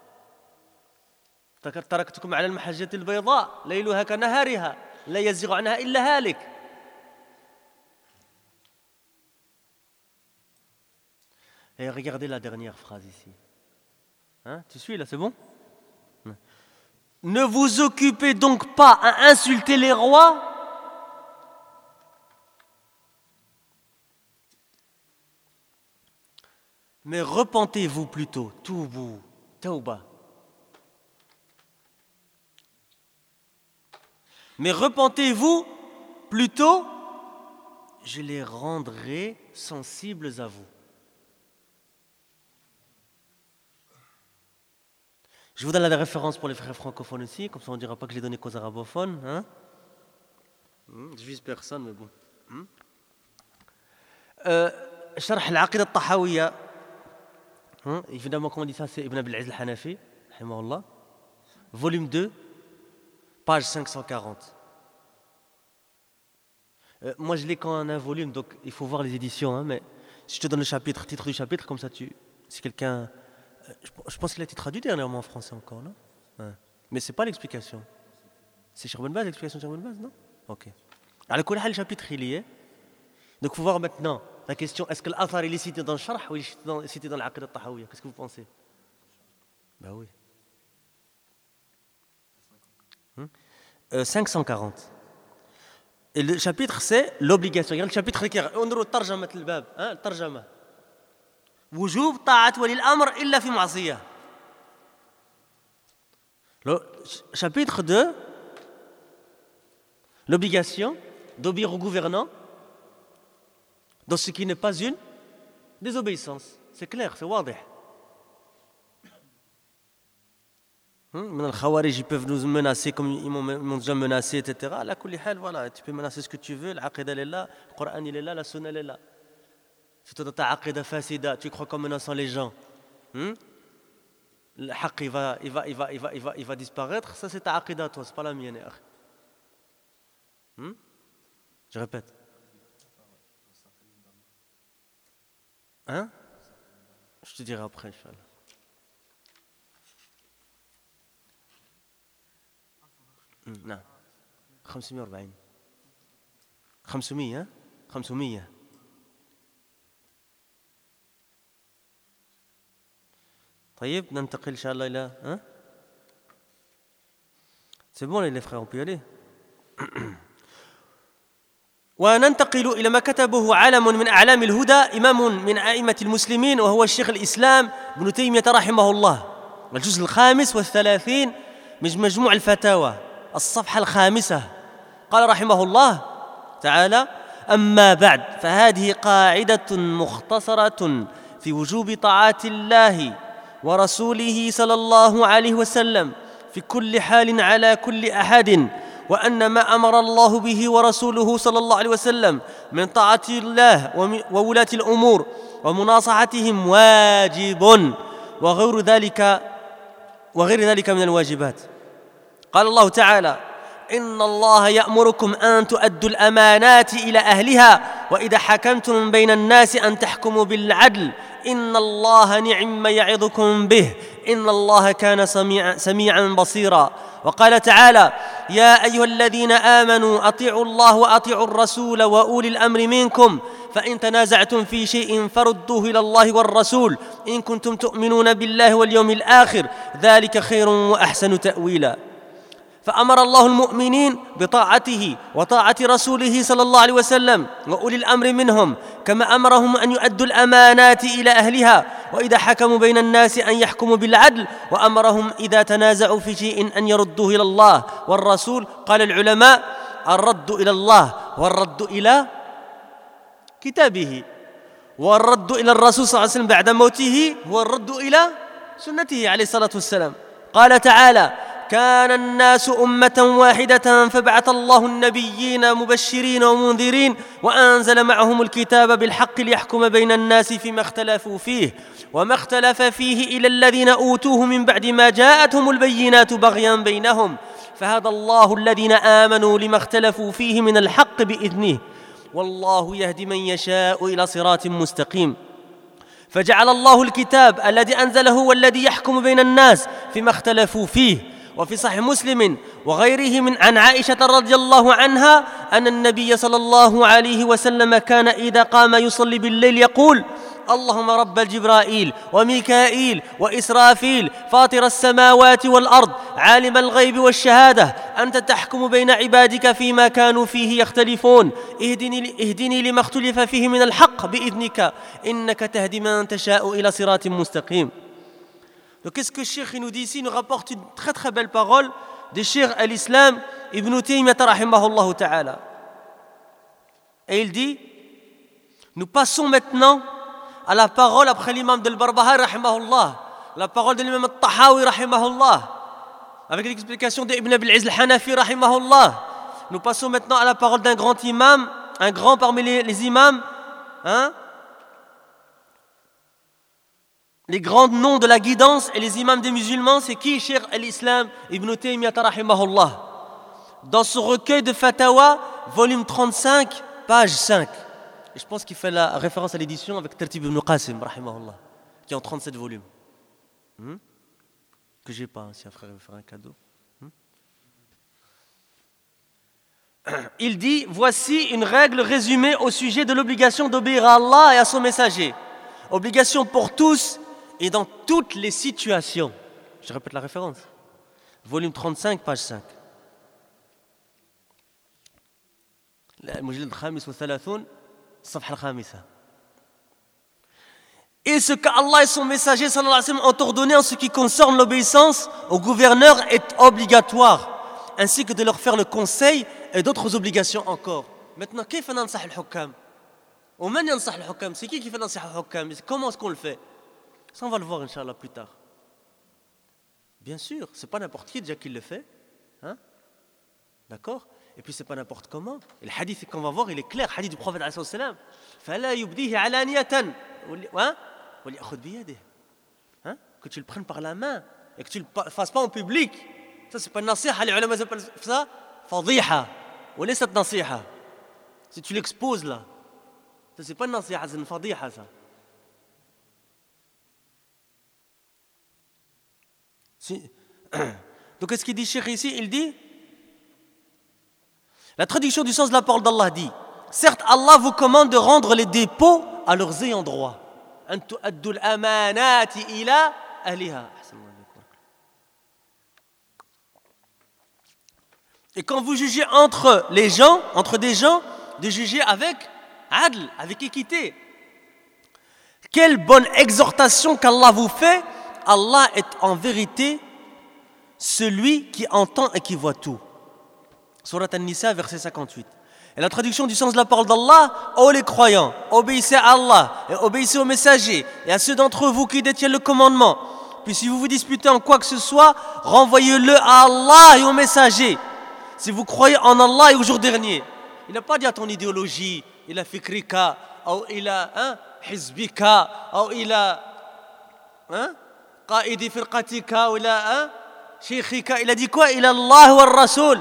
تركتكم على المحجة البيضاء ليلها كنهارها لا يزيغ عنها إلا هالك. Et regardez la dernière phrase ici. Hein? Tu suis là, c'est bon? Ne vous occupez donc pas à insulter les rois, mais repentez-vous plutôt. Toubu, tauba. Mais repentez-vous plutôt, je les rendrai sensibles à vous. Je vous donne la référence pour les frères francophones aussi, comme ça on ne dira pas que je l'ai donné qu'aux arabophones. Hein? Je vise personne, mais bon. شرح العقيدة الطحاوية. Évidemment, comment on dit ça, c'est Ibn Abil Aziz al-Hanafi, rahimahullah. Volume 2, page 540. Moi, je l'ai quand un volume, donc il faut voir les éditions. Hein, mais si je te donne le chapitre, titre du chapitre, comme ça, si quelqu'un... Je pense qu'il a été traduit dernièrement en français encore, non? Mais ce n'est pas l'explication. C'est Cheikh Ben Baz, l'explication de Cheikh Ben Baz, non? Ok. Alors, le chapitre, il y est. Donc, il faut voir maintenant la question, est-ce que l'Athar il est cité dans le Sharh ou il est cité dans l'Aqida al-Tahawiyya? Qu'est-ce que vous pensez? Ben oui. 540. Et le chapitre, c'est l'obligation. Regarde le chapitre qui est... انظروا ترجمة الباب. الترجمة. وجوب طاعة ولي الأمر إلا في معصية. Le chapitre 2, l'obligation d'obéir au gouvernant dans ce qui n'est pas une désobéissance. C'est clair, c'est wadih. Les Khawarij, ils peuvent nous menacer comme ils m'ont déjà menacé, etc. À la kulli hal, voilà, tu peux menacer ce que tu veux, l'aqida elle est là, le Coran il est là, la sunna elle est là. Si tu as ta aqida fasida, tu crois qu'en menaçant les gens, le haqq il va disparaître, ça c'est ta aqida toi, c'est pas la mienne. Je répète. Hein? Je te dirai après, Inch'Allah. نعم 540 500 طيب ننتقل إن شاء الله إلى C'est bon les frères, on peut y aller. وننتقل إلى ما كتبه علم من أعلام الهدى إمام من أئمة المسلمين وهو الشيخ الإسلام ابن تيمية رحمه الله الجزء 35 من مجموع الفتاوى الصفحة 5 قال رحمه الله تعالى أما بعد فهذه قاعدة مختصرة في وجوب طاعة الله ورسوله صلى الله عليه وسلم في كل حال على كل أحد وأن ما أمر الله به ورسوله صلى الله عليه وسلم من طاعة الله وولاة الأمور ومناصحتهم واجب وغير ذلك من الواجبات. قال الله تعالى إن الله يأمركم أن تؤدوا الأمانات إلى أهلها وإذا حكمتم بين الناس أن تحكموا بالعدل إن الله نعم يعظكم به إن الله كان سميعا بصيرا. وقال تعالى يا أيها الذين آمنوا أطيعوا الله وأطيعوا الرسول وأولي الأمر منكم فإن تنازعتم في شيء فردوه إلى الله والرسول إن كنتم تؤمنون بالله واليوم الآخر ذلك خير وأحسن تأويلا. فأمر الله المؤمنين بطاعته وطاعة رسوله صلى الله عليه وسلم وأولي الأمر منهم، كما أمرهم أن يؤدوا الأمانات إلى أهلها، وإذا حكموا بين الناس أن يحكموا بالعدل، وأمرهم إذا تنازعوا في شيء أن يردوه إلى الله والرسول. قال العلماء: الرد إلى الله والرد إلى كتابه، والرد إلى الرسول صلى الله عليه وسلم بعد موته هو الرد إلى سنته عليه الصلاة والسلام. قال تعالى: كان الناس أمة واحدة فبعث الله النبيين مبشرين ومنذرين وأنزل معهم الكتاب بالحق ليحكم بين الناس فيما اختلفوا فيه، وما اختلف فيه إلى الذين أوتوه من بعد ما جاءتهم البينات بغيا بينهم، فهدى الله الذين آمنوا لما اختلفوا فيه من الحق بإذنه، والله يهدي من يشاء إلى صراط مستقيم. فجعل الله الكتاب الذي أنزله والذي يحكم بين الناس فيما اختلفوا فيه. وفي صحيح مسلم وغيره عن عائشة رضي الله عنها أن النبي صلى الله عليه وسلم كان إذا قام يصلي بالليل يقول: اللهم رب جبرائيل وميكائيل وإسرافيل فاطر السماوات والأرض عالم الغيب والشهادة أنت تحكم بين عبادك فيما كانوا فيه يختلفون اهدني لما اختلف فيه من الحق بإذنك إنك تهدي من تشاء إلى صراط مستقيم. Donc qu'est-ce que le Cheikh nous dit ici? Il nous rapporte une très très belle parole du Cheikh al-Islam Ibn Taymiyyah rahimahullah ta'ala. Et il dit: nous passons maintenant à la parole après l'imam del-Barbahari rahimahullah, la parole de l'imam al-Tahawi rahimahullah, avec l'explication d'Ibn Abil Izz al-Hanafi rahimahullah. Nous passons maintenant à la parole d'un grand imam, un grand parmi les imams, les grands noms de la guidance et les imams des musulmans. C'est qui? Cheikh al-Islam Ibn Taymiyyah rahimahullah. Dans ce recueil de Fatawa, volume 35, page 5. Et je pense qu'il fait la référence à l'édition avec Tertib ibn Qasim rahimahullah, qui est en 37 volumes. Que j'ai pas, si un frère veut faire un cadeau. Il dit: voici une règle résumée au sujet de l'obligation d'obéir à Allah et à son messager. Obligation pour tous et dans toutes les situations. Je répète la référence. Volume 35, page 5. المجلد الخامس والثلاثون الصفحة الخامسة. Et ce qu'Allah et son messager sallallahu alayhi wa sallam ont ordonné en ce qui concerne l'obéissance au gouverneur est obligatoire, ainsi que de leur faire le conseil et d'autres obligations encore. Maintenant, كيف ننصح الحكام؟ ومن ينصح الحكام؟ C'est qui fait ننصح الحكام? Comment est-ce qu'on le fait? Ça, on va le voir, Inch'Allah, plus tard. Bien sûr, c'est pas n'importe qui déjà qui le fait. D'accord? Et puis, c'est pas n'importe comment. Et le hadith qu'on va voir, il est clair. Le hadith du prophète, alayhi salam. فَلَا يُبْدِيهِ عَلَانِيَةً وَلْيَأْخُذْ بِيَدِهِ. Que tu le prennes par la main et que tu le fasses pas en public. Ça, c'est pas une nasiha. Les ulama appellent ça fadiha. Ou laisse cette nasiha. Si tu l'exposes là. Ça, c'est pas une nasiha, c'est une fadiha, ça. Donc, qu'est-ce qu'il dit, Cheikh, ici? Il dit, la traduction du sens de la parole d'Allah dit: certes, Allah vous commande de rendre les dépôts à leurs ayants droit. أن تؤدوا الأمانات إلى أهلها. Et quand vous jugez entre les gens, entre des gens, de juger avec adl, avec équité. Quelle bonne exhortation qu'Allah vous fait. Allah est en vérité celui qui entend et qui voit tout. Surat An-Nisa, verset 58. Et la traduction du sens de la parole d'Allah: ô les croyants, obéissez à Allah et obéissez aux messagers et à ceux d'entre vous qui détiennent le commandement. Puis si vous vous disputez en quoi que ce soit, renvoyez-le à Allah et aux messagers. Si vous croyez en Allah et au jour dernier. Il n'a pas dit à ton idéologie, il a fikrika, ou il a hizbika, ou il a qaidi firqatika, ou il a sheikhika. Il a dit quoi? Il a Allah wa Rasoul.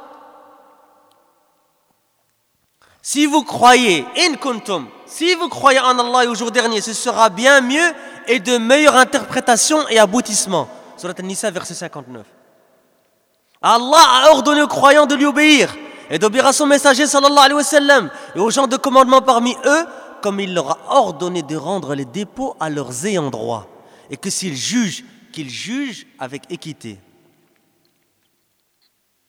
Si vous croyez, in kuntum, si vous croyez en Allah et au jour dernier, ce sera bien mieux et de meilleure interprétation et aboutissement. Surat An-Nisa, verset 59. Allah a ordonné aux croyants de lui obéir et d'obéir à son messager sallallahu alayhi wa sallam et aux gens de commandement parmi eux, comme il leur a ordonné de rendre les dépôts à leurs ayants droit et que s'ils jugent, qu'ils jugent avec équité.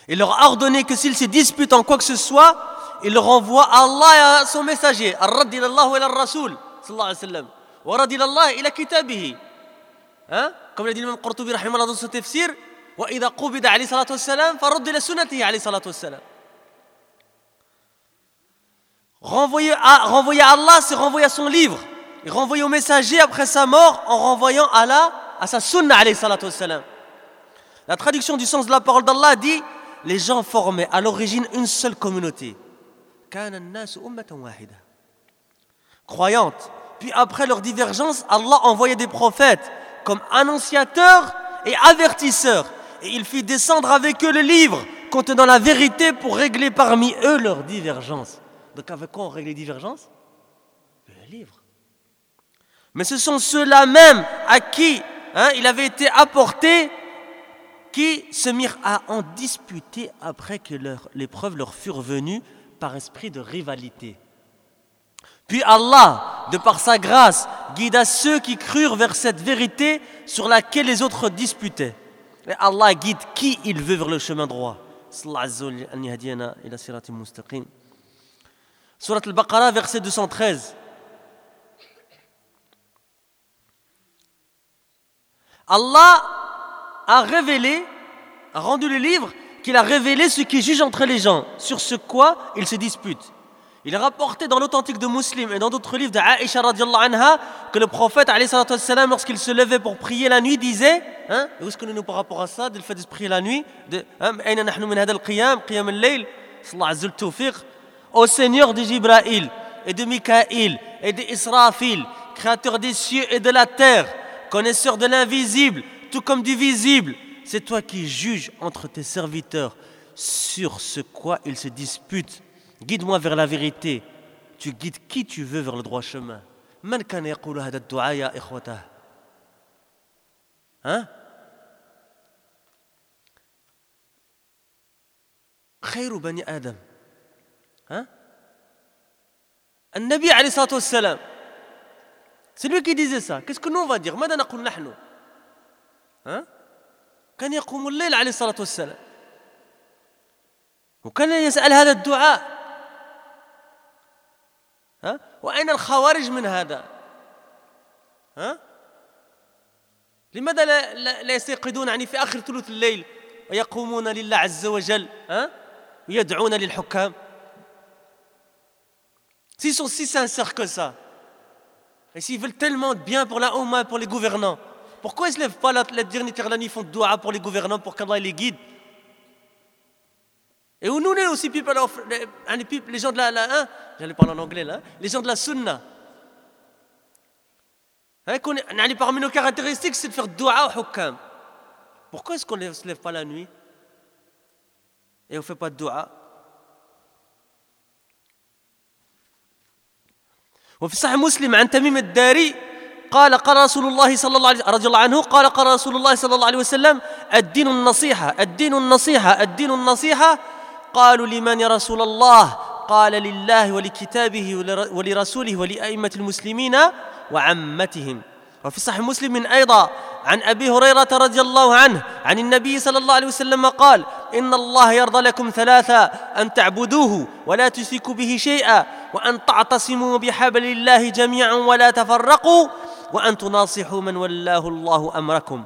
Il leur a ordonné que s'ils se disputent en quoi que ce soit, ils le renvoient à Allah et à son messager. Ar-radd ila Allah wa ila ar-rasul sallallahu alayhi wa sallam. Wa radd ila Allah ila kitabihi. Comme l'a dit l'imam Qurtubi rahimahullah dans son tafsir, wa idha qubida alayhi salatu wassalam farud ila sunnatihi alayhi salatu wassalam. Renvoyer à Allah, c'est renvoyer à son livre. Et renvoyer au messager après sa mort en renvoyant à sa sunna alayhi salatu wassalam. La traduction du sens de la parole d'Allah dit: les gens formaient à l'origine une seule communauté. Kana an-nasu ummatan wahida. Croyante. Puis après leur divergence, Allah envoyait des prophètes comme annonciateurs et avertisseurs. Et il fit descendre avec eux le livre contenant la vérité pour régler parmi eux leurs divergences. Donc avec quoi on règle les divergences? Le livre. Mais ce sont ceux-là même à qui il avait été apporté qui se mirent à en disputer après que les preuves leur furent venues par esprit de rivalité. Puis Allah, de par sa grâce, guida ceux qui crurent vers cette vérité sur laquelle les autres disputaient. Et Allah guide qui il veut vers le chemin droit. Sallallahu alayhi wa sallam. Surat al-Baqarah, verset 213. Allah a rendu le livre qu'il a révélé ce qui juge entre les gens, sur ce quoi ils se disputent. Il est rapporté dans l'authentique de Muslim et dans d'autres livres de Aïcha radiallahu anha que le prophète alayhi salatu wassalam, lorsqu'il se levait pour prier la nuit, disait, et où est-ce que nous par rapport à ça, de le fait de prier la nuit, Aïna nahnu min hada al-qiyam, qiyam al-layl, sallallahu azza wa tawfiq, au Seigneur de Jibraïl et de Mikaïl et de Israfil, créateur des cieux et de la terre, connaisseur de l'invisible, tout comme du visible, c'est toi qui juges entre tes serviteurs sur ce quoi ils se disputent. Guide-moi vers la vérité. Tu guides qui tu veux vers le droit chemin. Man kana yaqulu hada ad-du'a ya ikhwatah. Khayru bani Adam. An-Nabi alayhi salatu wassalam. C'est lui qui disait ça. Qu'est-ce que nous on va dire? Mada naqul nahnu. كان يقوم الليل عليه الصلاة والسلام وكان يسأل هذا الدعاء وأين الخوارج من هذا؟ لماذا لا يستيقظون يعني في آخر ثلث الليل ويقومون لله عز وجل ويدعون للحكام؟ S'ils sont si sincères que ça, et s'ils veulent tellement de bien pour la Oumma, pour les gouvernants, pourquoi ils ne se lèvent pas la dernière nuit, ils font dua pour les gouvernants, pour qu'Allah les guide? Et où nous on est aussi, les gens de j'allais parler en anglais là, les gens de la sunna. Parmi nos caractéristiques, c'est de faire dua au hukam. Pourquoi est-ce qu'on ne se lève pas la nuit et on ne fait pas de dua? وفي صحيح مسلم عن تميم الداري قال رسول الله صلى الله عليه رضي الله عنه قال رسول الله صلى الله عليه وسلم الدين النصيحة الدين النصيحة الدين النصيحة قالوا لمن يا رسول الله قال لله ولكتابه ولرسوله ولأئمة المسلمين وعامتهم. وفي صحيح مسلم أيضا عن أبي هريرة رضي الله عنه عن النبي صلى الله عليه وسلم قال إن الله يرضى لكم ثلاثة أن تعبدوه ولا تشركوا به شيئا وأن تعتصموا بحبل الله جميعا ولا تفرقوا وأن تناصحوا من ولاه الله أمركم.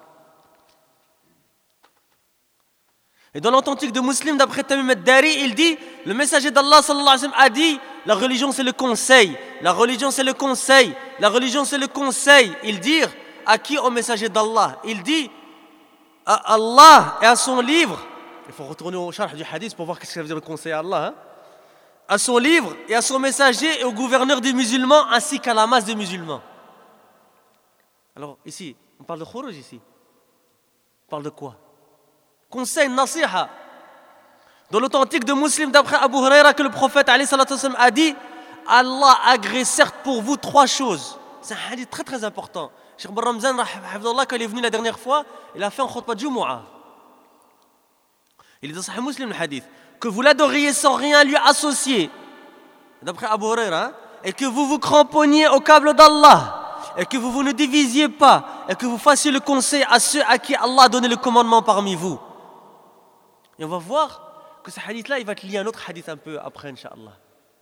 Et dans l'authentique de Muslim, d'après Tamim al-Dari, il dit, le messager d'Allah sallallahu alayhi wa sallam a dit, la religion c'est le conseil, la religion c'est le conseil, la religion c'est le conseil. Il dit à qui? Au messager d'Allah. Il dit à Allah et à son livre. Il faut retourner au sharh du hadith pour voir qu'est-ce que ça veut dire le conseil à Allah. À son livre et à son messager et au gouverneur des musulmans ainsi qu'à la masse des musulmans. Alors ici, on parle de khuruj ici. On parle de quoi? Conseil, nasiha. Dans l'authentique de Muslim, d'après Abu Huraira, que le prophète alayhi salatu wasallam a dit, Allah agrée certes pour vous trois choses. C'est un hadith très très important. Cheikh Ben Ramzan, quand il est venu la dernière fois, il a fait un khutbah de Jumu'ah. Il est dans Sahih Muslim le hadith. Que vous l'adoriez sans rien lui associer. D'après Abu Huraira, et que vous vous cramponniez au câble d'Allah. Et que vous ne divisiez pas. Et que vous fassiez le conseil à ceux à qui Allah a donné le commandement parmi vous. Et on va voir que ce hadith-là, il va te lier un autre hadith un peu après, Inch'Allah.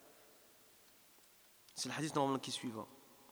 C'est le hadith normalement qui est suivant.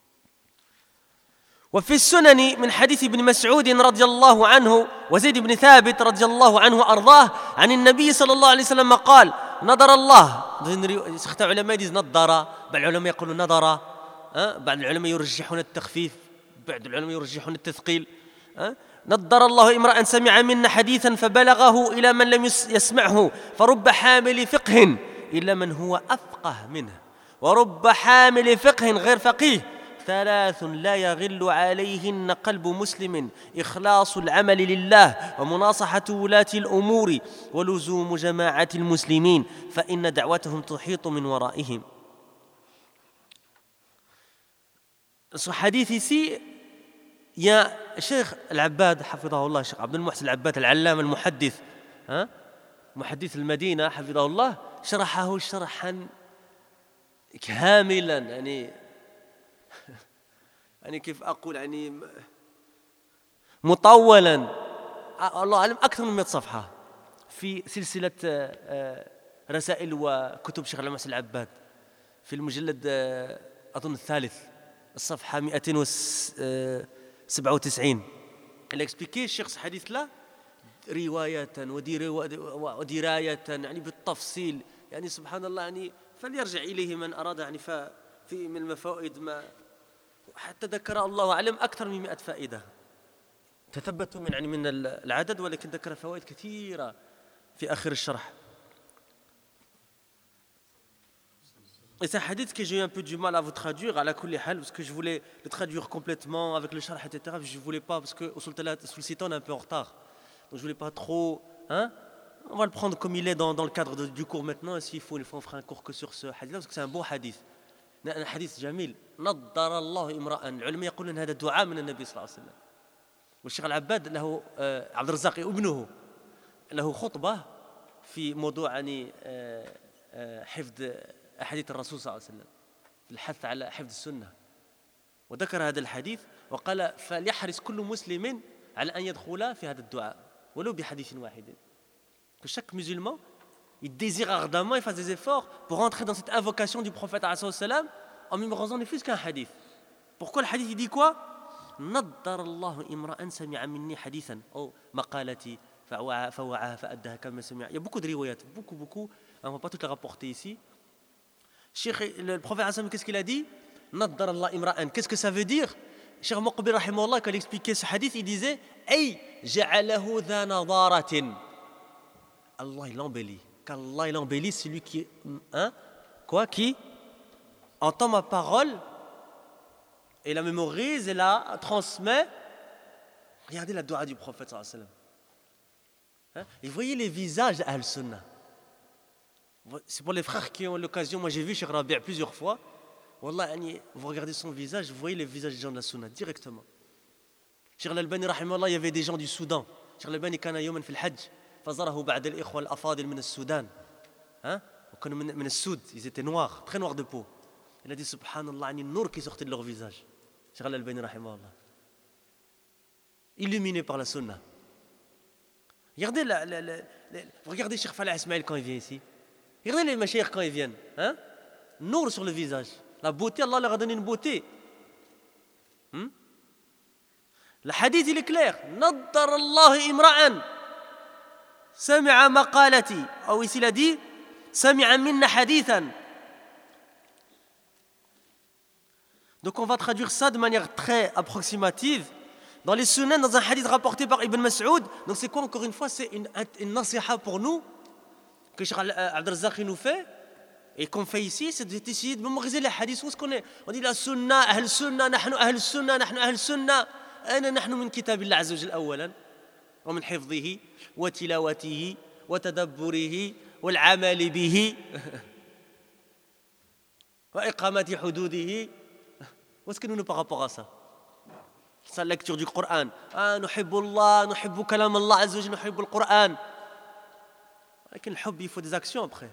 وفي السنن من حديث ابن مسعود رضي الله عنه وزيد بن ثابت رضي الله عنه وأرضاه عن النبي صلى الله عليه وسلم قال نظر الله. سخت علماء يدز نظر، بعض العلماء يقولون نظر، بعض العلماء يرجحون التخفيف، بعض العلماء يرجحون التثقيل. نظر الله امرأ سمع منا حديثا فبلغه إلى من لم يسمعه فرب حامل فقه إلا من هو أفقه منه ورب حامل فقه غير فقيه ثلاث لا يغل عليهن قلب مسلم إخلاص العمل لله ومناصحة ولاة الأمور ولزوم جماعة المسلمين فإن دعوتهم تحيط من ورائهم. Ce hadith ici, il y a Cheikh Al-Abbad حفظه الله, Cheikh عبد المحسن العباد العلامة المحدث, محدث المدينة حفظه الله, شرحه شرحا كاملا, يعني كيف أقول, يعني مطولا, الله أعلم, أكثر من 100 صفحة في سلسلة رسائل وكتب شيخ المحسن العباد في المجلد أظن الثالث الصفحة 297. Elle a expliqué الشيخ الحديث لا رواية ودراية, يعني بالتفصيل, يعني سبحان الله, يعني فليرجع إليه من أراد, يعني في من المفائد ما حتى ذكر الله أعلم أكثر من 100 فائدة تثبتوا من العدد, ولكن ذكر فوائد كثيرة في آخر الشرح. Et c'est un hadith que j'ai eu un peu du mal à vous traduire, à la kulli hal, parce que je voulais le traduire complètement avec le sharh, etc. Je ne voulais pas, parce que sous le site on est un peu en retard. Donc je ne voulais pas trop. On va le prendre comme il est dans le cadre du cours maintenant. Et s'il faut, on fera un cours que sur ce hadith-là, parce que c'est un beau hadith. Un hadith jamil. نضر الله امرأ. العلماء يقولون هذا دعاء من النبي صلى الله عليه وسلم. والشيخ العباد له عبد الرزاق ابنه له خطبة في موضوع يعني حفظ أحاديث الرسول صلى الله عليه وسلم, الحث على حفظ السنة, وذكر هذا الحديث وقال فليحرص كل مسلم على أن يدخل في هذا الدعاء ولو بحديث واحد. Que chaque musulman, il désire ardemment, il fasse des efforts pour entrer dans cette invocation du prophète alayhi salam en mémorisant ne fût-ce qu'un hadith. Pourquoi le hadith il dit quoi? نضر الله امرأ سمع مني حديثا أو مقالتي فوعاها فأداها كما سمع. Il y a beaucoup de riwayat, beaucoup. On ne va pas toutes les rapporter ici. Le prophète, qu'est-ce qu'il a dit? Naddar Allah imra'an. Qu'est-ce que ça veut dire? Cheikh Muqbil rahimahullah, quand il expliquait ce hadith, il disait Ay ja'alahu dha nadaratin. Allah il embellit. Qu'Allah il embellit celui qui qui entend ma parole et la mémorise et la transmet. Regardez la dua du prophète sallallahu alayhi wa sallam. Et voyez les visages d'Ahl Sunnah. C'est pour les frères qui ont l'occasion. Moi j'ai vu Cheikh Rabi' plusieurs fois. Wallah, vous regardez son visage, vous voyez les visages des gens de la Sunna directement. Cheikh Al-Albani rahimahullah, il y avait des gens du Soudan. Cheikh Al-Albani kana yawman fi al-hajj فزاره بعد الإخوة الأفاضل من السودان. وكانوا من السود, ils étaient noirs, très noirs de peau. Il a dit subhanallah, une nour qui sortait de leur visage. Cheikh Al-Albani rahimahullah, illuminé par la Sunna. Regardez Cheikh Falah Ismail quand il vient ici. Regardez les mashayikh quand ils viennent. Nour sur le visage. La beauté, Allah leur a donné une beauté. Le hadith, il est clair. Naddar Allah imra'an sami'a maqalati. Ou ici, il a dit sami'a minna hadithan. Donc, on va traduire ça de manière très approximative. Dans les sunnah, dans un hadith rapporté par Ibn Mas'ud. Donc, c'est quoi, encore une fois? C'est une nasiha pour nous que Cheikh Abd al-Razzaq nous fait. Et qu'on fait ici, c'est d'essayer de mémoriser les hadiths. Où est-ce qu'on est? On dit la sunna, ahl sunna, nahnu ahl sunna, nahnu ahl sunna. أنا نحن من كتاب الله عز وجل أولا ومن حفظه وتلاوته وتدبره والعمل به وإقامة حدوده. Où est-ce que nous nous par rapport à ça? C'est la lecture du Coran. نحب الله, نحب كلام الله عز وجل, نحب القرآن. لكن الحب, il faut des actions après.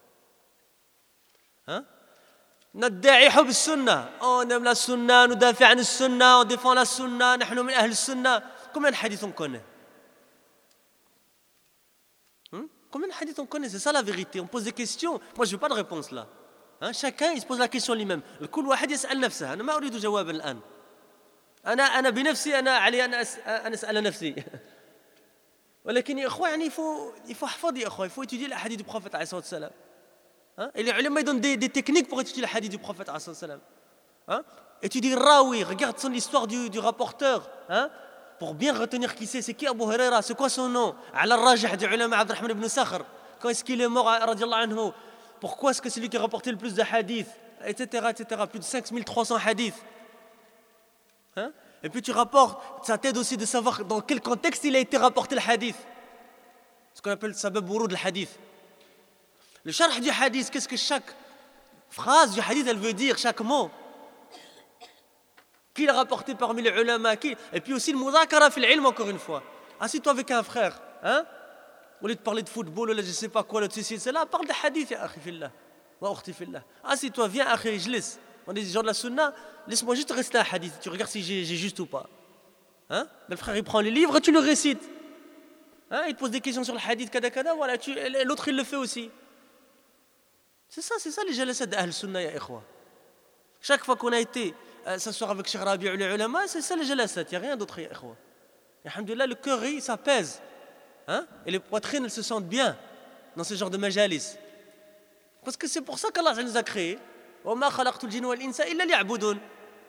ندعي حب السنة. On aime la sunna, ندافع عن السنة, on défend la sunna, نحن من أهل السنة. Combien de hadiths on connaît? Combien de hadiths on connaît? C'est ça la vérité. On pose des questions. Moi, je veux pas de réponse là. Chacun, il se pose la question lui-même. كل واحد يسأل نفسه. أنا ما أريد جوابا الآن. أنا بنفسي أنا علي أن أسأل نفسي. ولكن يا إخوة يعني il faut حفظ يا إخوة. Il faut étudier les hadiths du prophète عليه الصلاة والسلام. Et les ulama ils donnent des techniques pour étudier les hadiths du prophète عليه الصلاة والسلام. Étudier le rawi, regarde l'histoire du rapporteur. Pour bien retenir qui c'est qui Abu Huraira, c'est quoi son nom? Ala al-Rajih du ulama Abdurrahman ibn Sakhr. Quand est-ce qu'il est mort, radiyallahu anhu? Pourquoi est-ce que c'est lui qui a rapporté le plus de hadiths, etc., etc. Plus de 5300 hadiths. Et puis tu rapportes, ça t'aide aussi de savoir dans quel contexte il a été rapporté le hadith. Ce qu'on appelle sabab wurud al-hadith. Le sharh du hadith, qu'est-ce que chaque phrase du hadith elle veut dire, chaque mot? Qui l'a rapporté parmi les ulama, qui? Et puis aussi le mudhakara fil ilm, encore une fois. Assis-toi avec un frère, au lieu de parler de football, ou là, je sais pas quoi, c'est là, parle de hadith, ya akhi fillah, wa ukhti fillah. Assis-toi, viens, akhi, jlis. On est des gens de la sunna, laisse-moi juste rester un hadith, tu regardes si j'ai juste ou pas. Le frère, il prend les livres, tu le récites. Il te pose des questions sur le hadith, kada, voilà, l'autre, il le fait aussi. C'est ça les jalassat d'Ahl Sunna, ya ikhwa. Chaque fois qu'on a été s'asseoir avec Cheikh Rabi' ou les ulama, c'est ça les jalassat, il n'y a rien d'autre, ya ikhwa. Alhamdulillah, le cœur, ça pèse. Et les poitrines, elles se sentent bien dans ce genre de majalis. Parce que c'est pour ça qu'Allah nous a créés. وَمَا خَلَقْتُ الْجِنَّ وَالْإِنسَ إِلَّا لِيَعْبُدُونَ.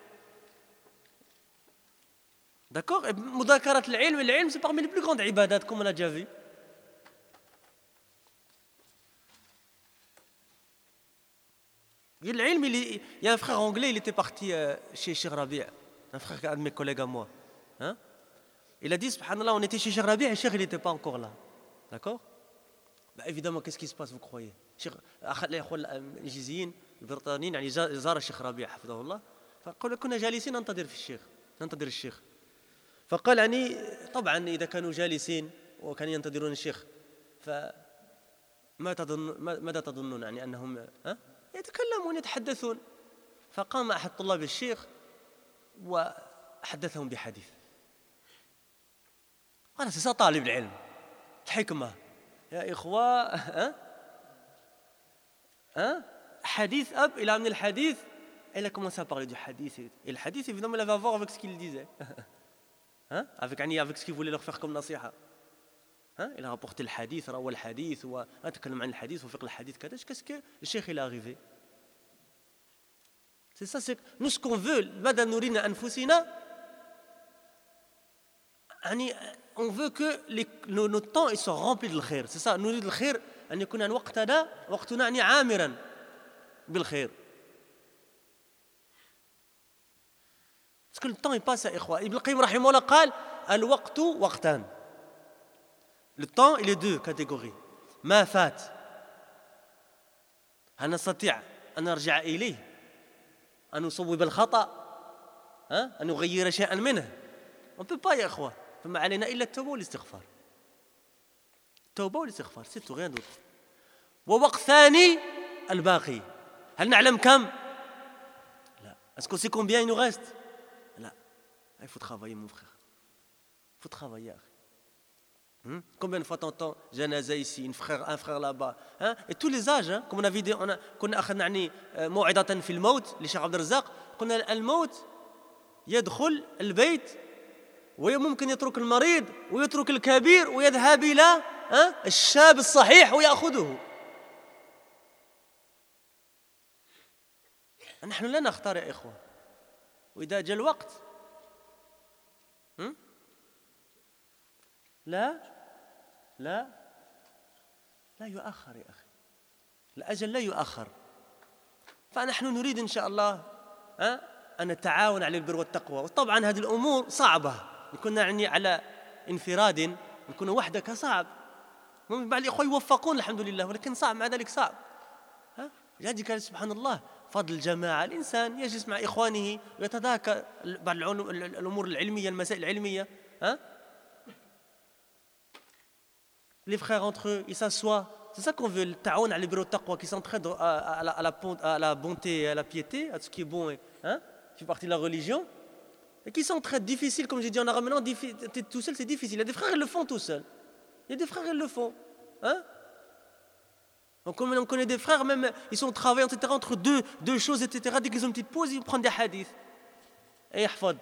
D'accord? Et mudhakarat al-ilm, c'est parmi les plus grandes ibadat, comme on a déjà vu. Il y a un frère anglais, il était parti chez Cheikh Rabi', un frère, un de mes collègues à moi. Il a dit, subhanallah, on était chez Cheikh Rabi' et Cheikh il n'était pas encore là. D'accord? Évidemment, qu'est-ce qui se passe, vous croyez? الإخوة الإنجليزيين البريطانيين يعني زار الشيخ ربيع حفظه الله فقال كنا جالسين ننتظر الشيخ فقال يعني طبعا إذا كانوا جالسين وكانوا ينتظرون الشيخ ماذا تظنون يعني أنهم يتكلمون يتحدثون فقام أحد طلاب الشيخ وحدثهم بحديث قال سيسا طالب العلم الحكمة يا إخوة hadith, hop, il a amené le hadith, et il a commencé à parler du hadith. Et le hadith, évidemment, il avait à voir avec ce qu'il disait. Avec ce qu'il voulait leur faire comme nasiha. Il a rapporté le hadith, rawa le hadith, ou تكلم عن الحديث وفقه الحديث كذا. Qu'est-ce que le cheikh il est arrivé? C'est ça, c'est nous ce qu'on veut. ماذا نرينا أنفسنا. On veut que nos temps ils sont remplis de l'khair. C'est ça, نريد الخير. أن يكون وقتنا يعني عامرا بالخير. Parce que le temps il passe يا إخوة. Ibn al-Qayyim رحمه الله قال الوقت وقتان. Le temps il est deux catégories. ما فات هل نستطيع أن نرجع إليه أن نصوب الخطأ أن نغير شيئا منه. On ne peut pas يا إخوة. فما علينا إلا التوبة والاستغفار. التوبة والاستغفار c'est tout, rien d'autre. ووقت ثاني الباقي. هل نعلم كم؟ لا. Est-ce qu'on sait combien il nous reste? لا. Il faut travailler mon frère. Il faut travailler. Combien de fois t'entends janaza ici, un frère là-bas, et tous les âges, comme on a vu, كنا أخذنا يعني موعظة في الموت لشيخ عبد الرزاق قلنا الموت يدخل البيت وممكن يترك المريض ويترك الكبير ويذهب إلى الشاب الصحيح ويأخذه. نحن لا نختار يا إخوة. وإذا جاء الوقت لا يؤخر يا أخي. الأجل لا يؤخر. فنحن نريد إن شاء الله أن نتعاون على البر والتقوى. وطبعا هذه الأمور صعبة. نكون يعني على انفراد نكون وحدك صعب. بعض الإخوة يوفقون الحمد لله ولكن صعب مع ذلك صعب. لذلك قال سبحان الله فضل الجماعة. الإنسان يجلس مع إخوانه ويتذاكر بعض الأمور العلمية المسائل العلمية. Les frères entre eux, ils s'assoient. C'est ça qu'on veut, le ta'aoun à l'ibro taqwa, qui s'entraident à la bonté et à la piété, à ce qui est bon et qui fait partie de la religion. Et qui s'entraident. Difficile, comme j'ai dit en arabe maintenant, tout seul c'est difficile. Il y a des frères, ils le font tout seul. Il y a des frères, ils le font. Donc, on connaît des frères, même, ils sont au travail, etc., entre deux choses, etc. Dès qu'ils ont une petite pause, ils prennent des hadiths. Et yahfad.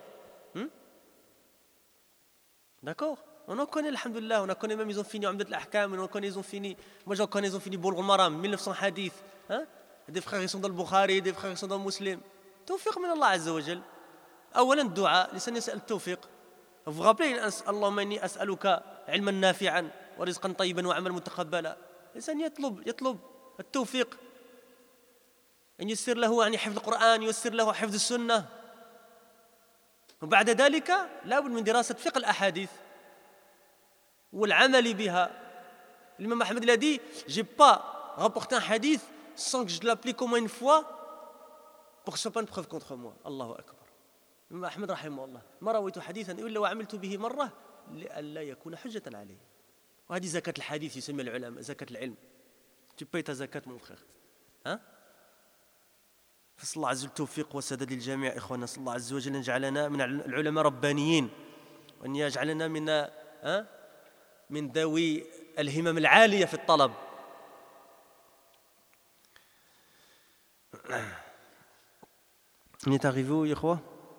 D'accord? On en connaît, alhamdoulilah. On en connaît même, ils ont fini Umdat al-Ahkam, on en connaît, ils ont fini. Moi, j'en connais, ils ont fini Bulugh al-Maram, 1900 hadiths. Des frères, ils sont dans le Bukhari, des frères, ils sont dans le Muslim. Tawfiq min Allah Azza wa Jal. أولا الدعاء لسان يسأل التوفيق. Vous vous rappelez, اللهم إني أسألك علما نافعا ورزقا طيبا وعملا متقبلا. الإنسان يطلب التوفيق أن ييسر له يعني حفظ القرآن، ييسر له حفظ السنة. وبعد ذلك لابد من دراسة فقه الأحاديث والعمل بها. الإمام أحمد l'a dit, j'ai pas rapporté un hadith sans que je l'applique au moins une fois pour que ce soit pas une preuve contre moi. Allahu Akbar. الإمام أحمد رحمه الله ما رويت حديثا إلا وعملت به مرة لئلا يكون حجة عليه. وهذه زكاة الحديث يسمى العلماء زكاة العلم. Tu payes ta zakat mon frère. فصلى الله عز وجل التوفيق والسداد للجميع إخواننا. صلى الله عز وجل أن يجعلنا من العلماء ربانيين وأن يجعلنا من ذوي الهمم العالية في الطلب. On est arrivé où, إخوة?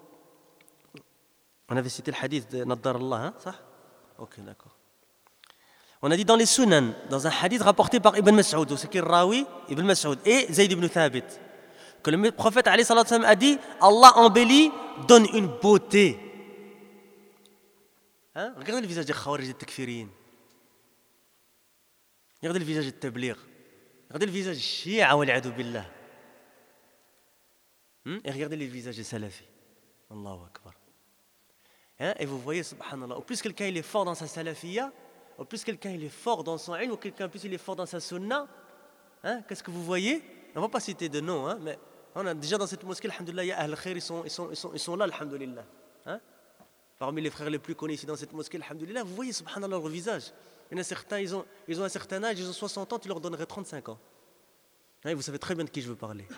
On avait cité le hadith de Nadar Allah, ça? Ok, d'accord. On a dit dans les Sunan, dans un hadith rapporté par Ibn Mas'ud, c'est qui le rawi? Ibn Mas'ud et Zayd ibn Thabit, que le prophète alayhi salatu wa sallam a dit Allah embellit, donne une beauté. Regardez le visage des Khawarij et des Takfiriyin. Regardez le visage des Tabligh. Regardez le visage des Shia wal-'iyadhu billah. Et regardez les visages des Salafis. Allahu Akbar. Et vous voyez, subhanallah, au plus quelqu'un il est fort dans sa salafiyya, au plus quelqu'un il est fort dans son ilm, ou quelqu'un plus il est fort dans sa sunna, qu'est-ce que vous voyez? On ne va pas citer de nom, mais on a déjà dans cette mosquée, alhamdoulilah, il y a Ahl Khair, ils sont là, alhamdoulilah. Parmi les frères les plus connus ici dans cette mosquée, alhamdoulilah, vous voyez, subhanallah, leur visage. Il y en a certains, ils ont un certain âge, ils ont 60 ans, tu leur donnerais 35 ans. Vous savez très bien de qui je veux parler.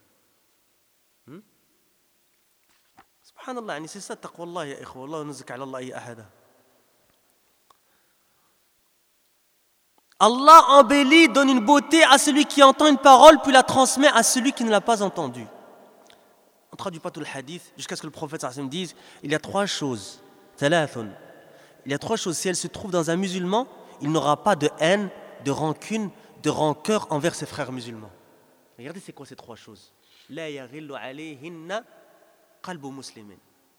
Subhanallah, c'est ça, taqwallah, ya ikhwa, Allah nuzuk ala Allah ahada. Allah embellit, donne une beauté à celui qui entend une parole, puis la transmet à celui qui ne l'a pas entendue. On ne traduit pas tout le hadith, jusqu'à ce que le prophète sallallahu alayhi wa sallam dise, il y a trois choses, thalathun. Il y a trois choses, si elles se trouvent dans un musulman, il n'aura pas de haine, de rancune, de rancœur envers ses frères musulmans. Regardez c'est quoi ces trois choses. La yaghillu alayhinna qalbu muslimin.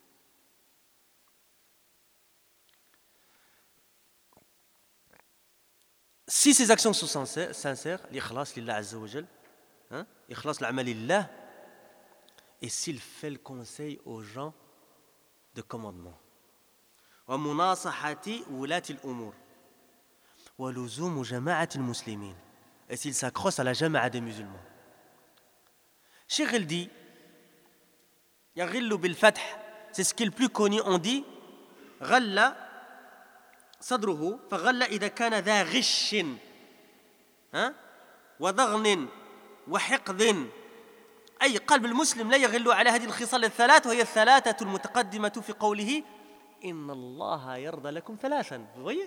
Si ces actions sont sincères, l'ikhlas lillah azza wa jal, ikhlas l'amal lillah, et s'il fait le conseil aux gens de commandement. Wa munasahati wulati al-umur. Wa luzum jama'ati al-muslimin. Et s'il s'accroche à la jama'a des musulmans. Cheikh il dit يغل بالفتح, c'est ce qui est le plus connu, on dit غل صدره فغل إذا كان ذا غش وضغن وحقد. أي قلب المسلم لا يغل على هذه الخصال الثلاث, وهي الثلاثة المتقدمة في قوله إن الله يرضى لكم ثلاثا. Vous voyez?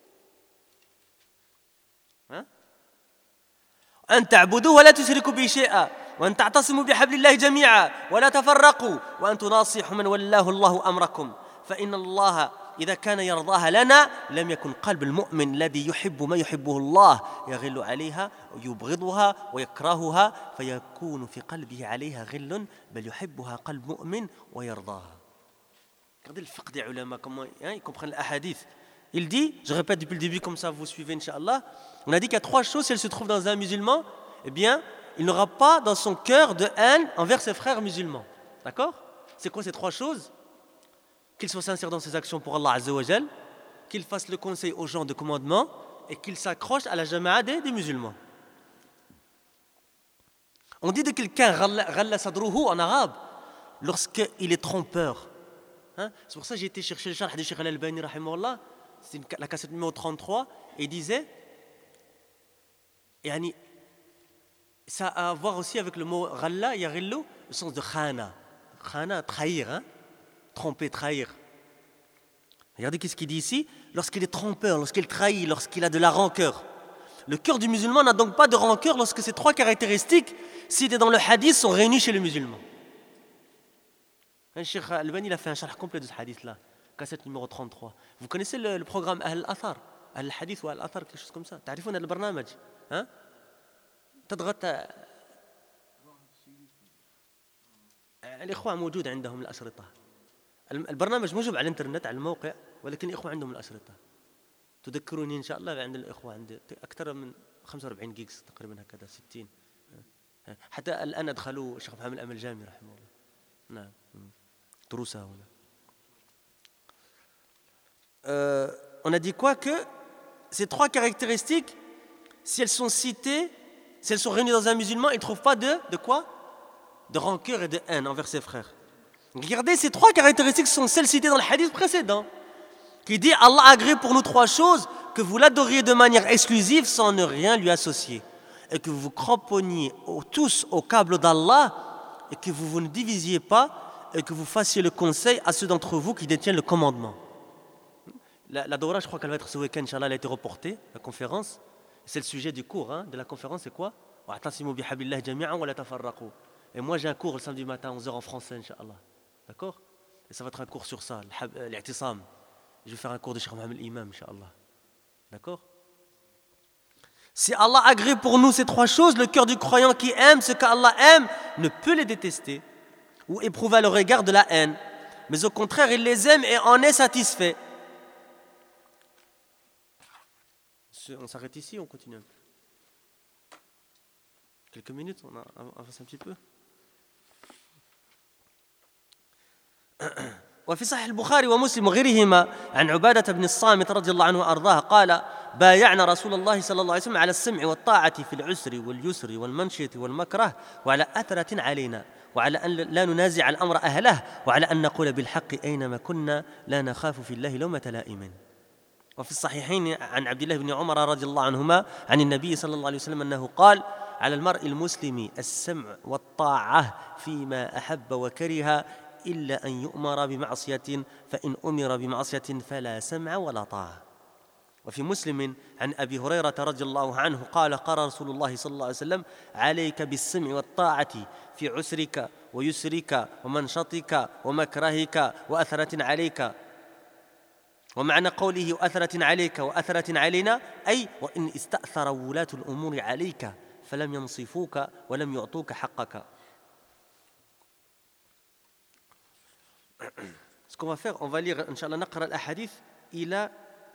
أن تعبدوا ولا تشركوا به شيئا وأن تعتصموا بحبل الله جميعا ولا تفرقوا وأن تناصحوا من ولاه الله أمركم فإن الله إذا كان يرضاها لنا لم يكن قلب المؤمن الذي يحب ما يحبه الله يغل عليها ويبغضها ويكرهها فيكون في قلبه عليها غل بل يحبها قلب مؤمن ويرضاها. Regardez le fiqh des ulama, comment ils comprennent l'ahadith. Il dit, je répète depuis le début comme ça vous suivez Inch'Allah, on a dit qu'il y a trois choses, si elles se trouvent dans un musulman, eh bien, il n'aura pas dans son cœur de haine envers ses frères musulmans. D'accord? C'est quoi ces trois choses? Qu'il soit sincère dans ses actions pour Allah Azza wa Jal, qu'il fasse le conseil aux gens de commandement et qu'il s'accroche à la jama'a des musulmans. On dit de quelqu'un ghalla sadruhu en arabe lorsqu'il est trompeur. C'est pour ça que j'ai été chercher le sharh de Cheikh Al-Albani rahimahullah, c'est la cassette numéro 33, et il disait yani, ça a à voir aussi avec le mot ghalla, yaghillu, le sens de khana. Khana, trahir, tromper, trahir. Regardez qu'est-ce qu'il dit ici. Lorsqu'il est trompeur, lorsqu'il trahit, lorsqu'il a de la rancœur. Le cœur du musulman n'a donc pas de rancœur lorsque ces trois caractéristiques, citées dans le hadith, sont réunies chez le musulman. Le Cheikh Albani a fait un charh complet de ce hadith-là, cassette numéro 33. Vous connaissez le programme Ahl al-Athar, Ahl al-Hadith ou Ahl al-Athar, quelque chose comme ça. تعرفون البرنامج؟ ها؟ تضغط الإخوة موجود عندهم الأشرطة. البرنامج موجود على الإنترنت على الموقع، ولكن الإخوة عندهم الأشرطة. تذكروني إن شاء الله عند الإخوة، عندي أكثر من 45 جيجز تقريبا هكذا 60. حتى الآن أدخلوا الشيخ محمد الأمل الجامي رحمه الله. نعم دروسه هنا. On a dit quoi? Que ces trois caractéristiques, si elles sont citées, si elles sont réunies dans un musulman, il ne trouve pas de quoi? De rancœur et de haine envers ses frères. Regardez, ces trois caractéristiques sont celles citées dans le hadith précédent, qui dit Allah a agréé pour nous trois choses: que vous l'adoriez de manière exclusive sans ne rien lui associer, et que vous vous cramponniez tous au câble d'Allah, et que vous ne divisiez pas, et que vous fassiez le conseil à ceux d'entre vous qui détiennent le commandement. La Dora, je crois qu'elle va être ce week-end, Inch'Allah, elle a été reportée, la conférence. C'est le sujet du cours de la conférence, c'est quoi? Et moi j'ai un cours le samedi matin à 11h en français, Inch'Allah. D'accord? Et ça va être un cours sur ça, l'I'tisam. Je vais faire un cours de Cheikh Mohamed Imam, Inch'Allah. D'accord? Si Allah agrée pour nous ces trois choses, le cœur du croyant qui aime ce qu'Allah aime ne peut les détester ou éprouver à leur égard de la haine. Mais au contraire, il les aime et en est satisfait. On s'arrête ici, on continue un peu. Quelques minutes, on avance un petit peu. وفي صحيح البخاري ومسلم وغيرهما عن عبادة بن الصامت رضي الله عنه وأرضاه قال: بايعنا رسول الله صلى الله عليه وسلم على السمع والطاعة في العسر واليسر والمنشط والمكره وعلى أثرة علينا وعلى أن لا ننازع الأمر أهله وعلى أن نقول بالحق أينما كنا لا نخاف في الله لومة لائم. وفي الصحيحين عن عبد الله بن عمر رضي الله عنهما عن النبي صلى الله عليه وسلم أنه قال: على المرء المسلم السمع والطاعة فيما أحب وكره إلا أن يؤمر بمعصية فإن أمر بمعصية فلا سمع ولا طاعة. وفي مسلم عن أبي هريرة رضي الله عنه قال: قال رسول الله صلى الله عليه وسلم: عليك بالسمع والطاعة في عسرك ويسرك ومنشطك ومكرهك وأثرة عليك. ومعنى قوله أثرة عليك وأثرة علينا أي وإن استأثر ولاة الأمور عليك فلم ينصفوك ولم يعطوك حقك. Ce qu'on va faire, on va lire, Inch'Allah, نقرأ الأحاديث إلى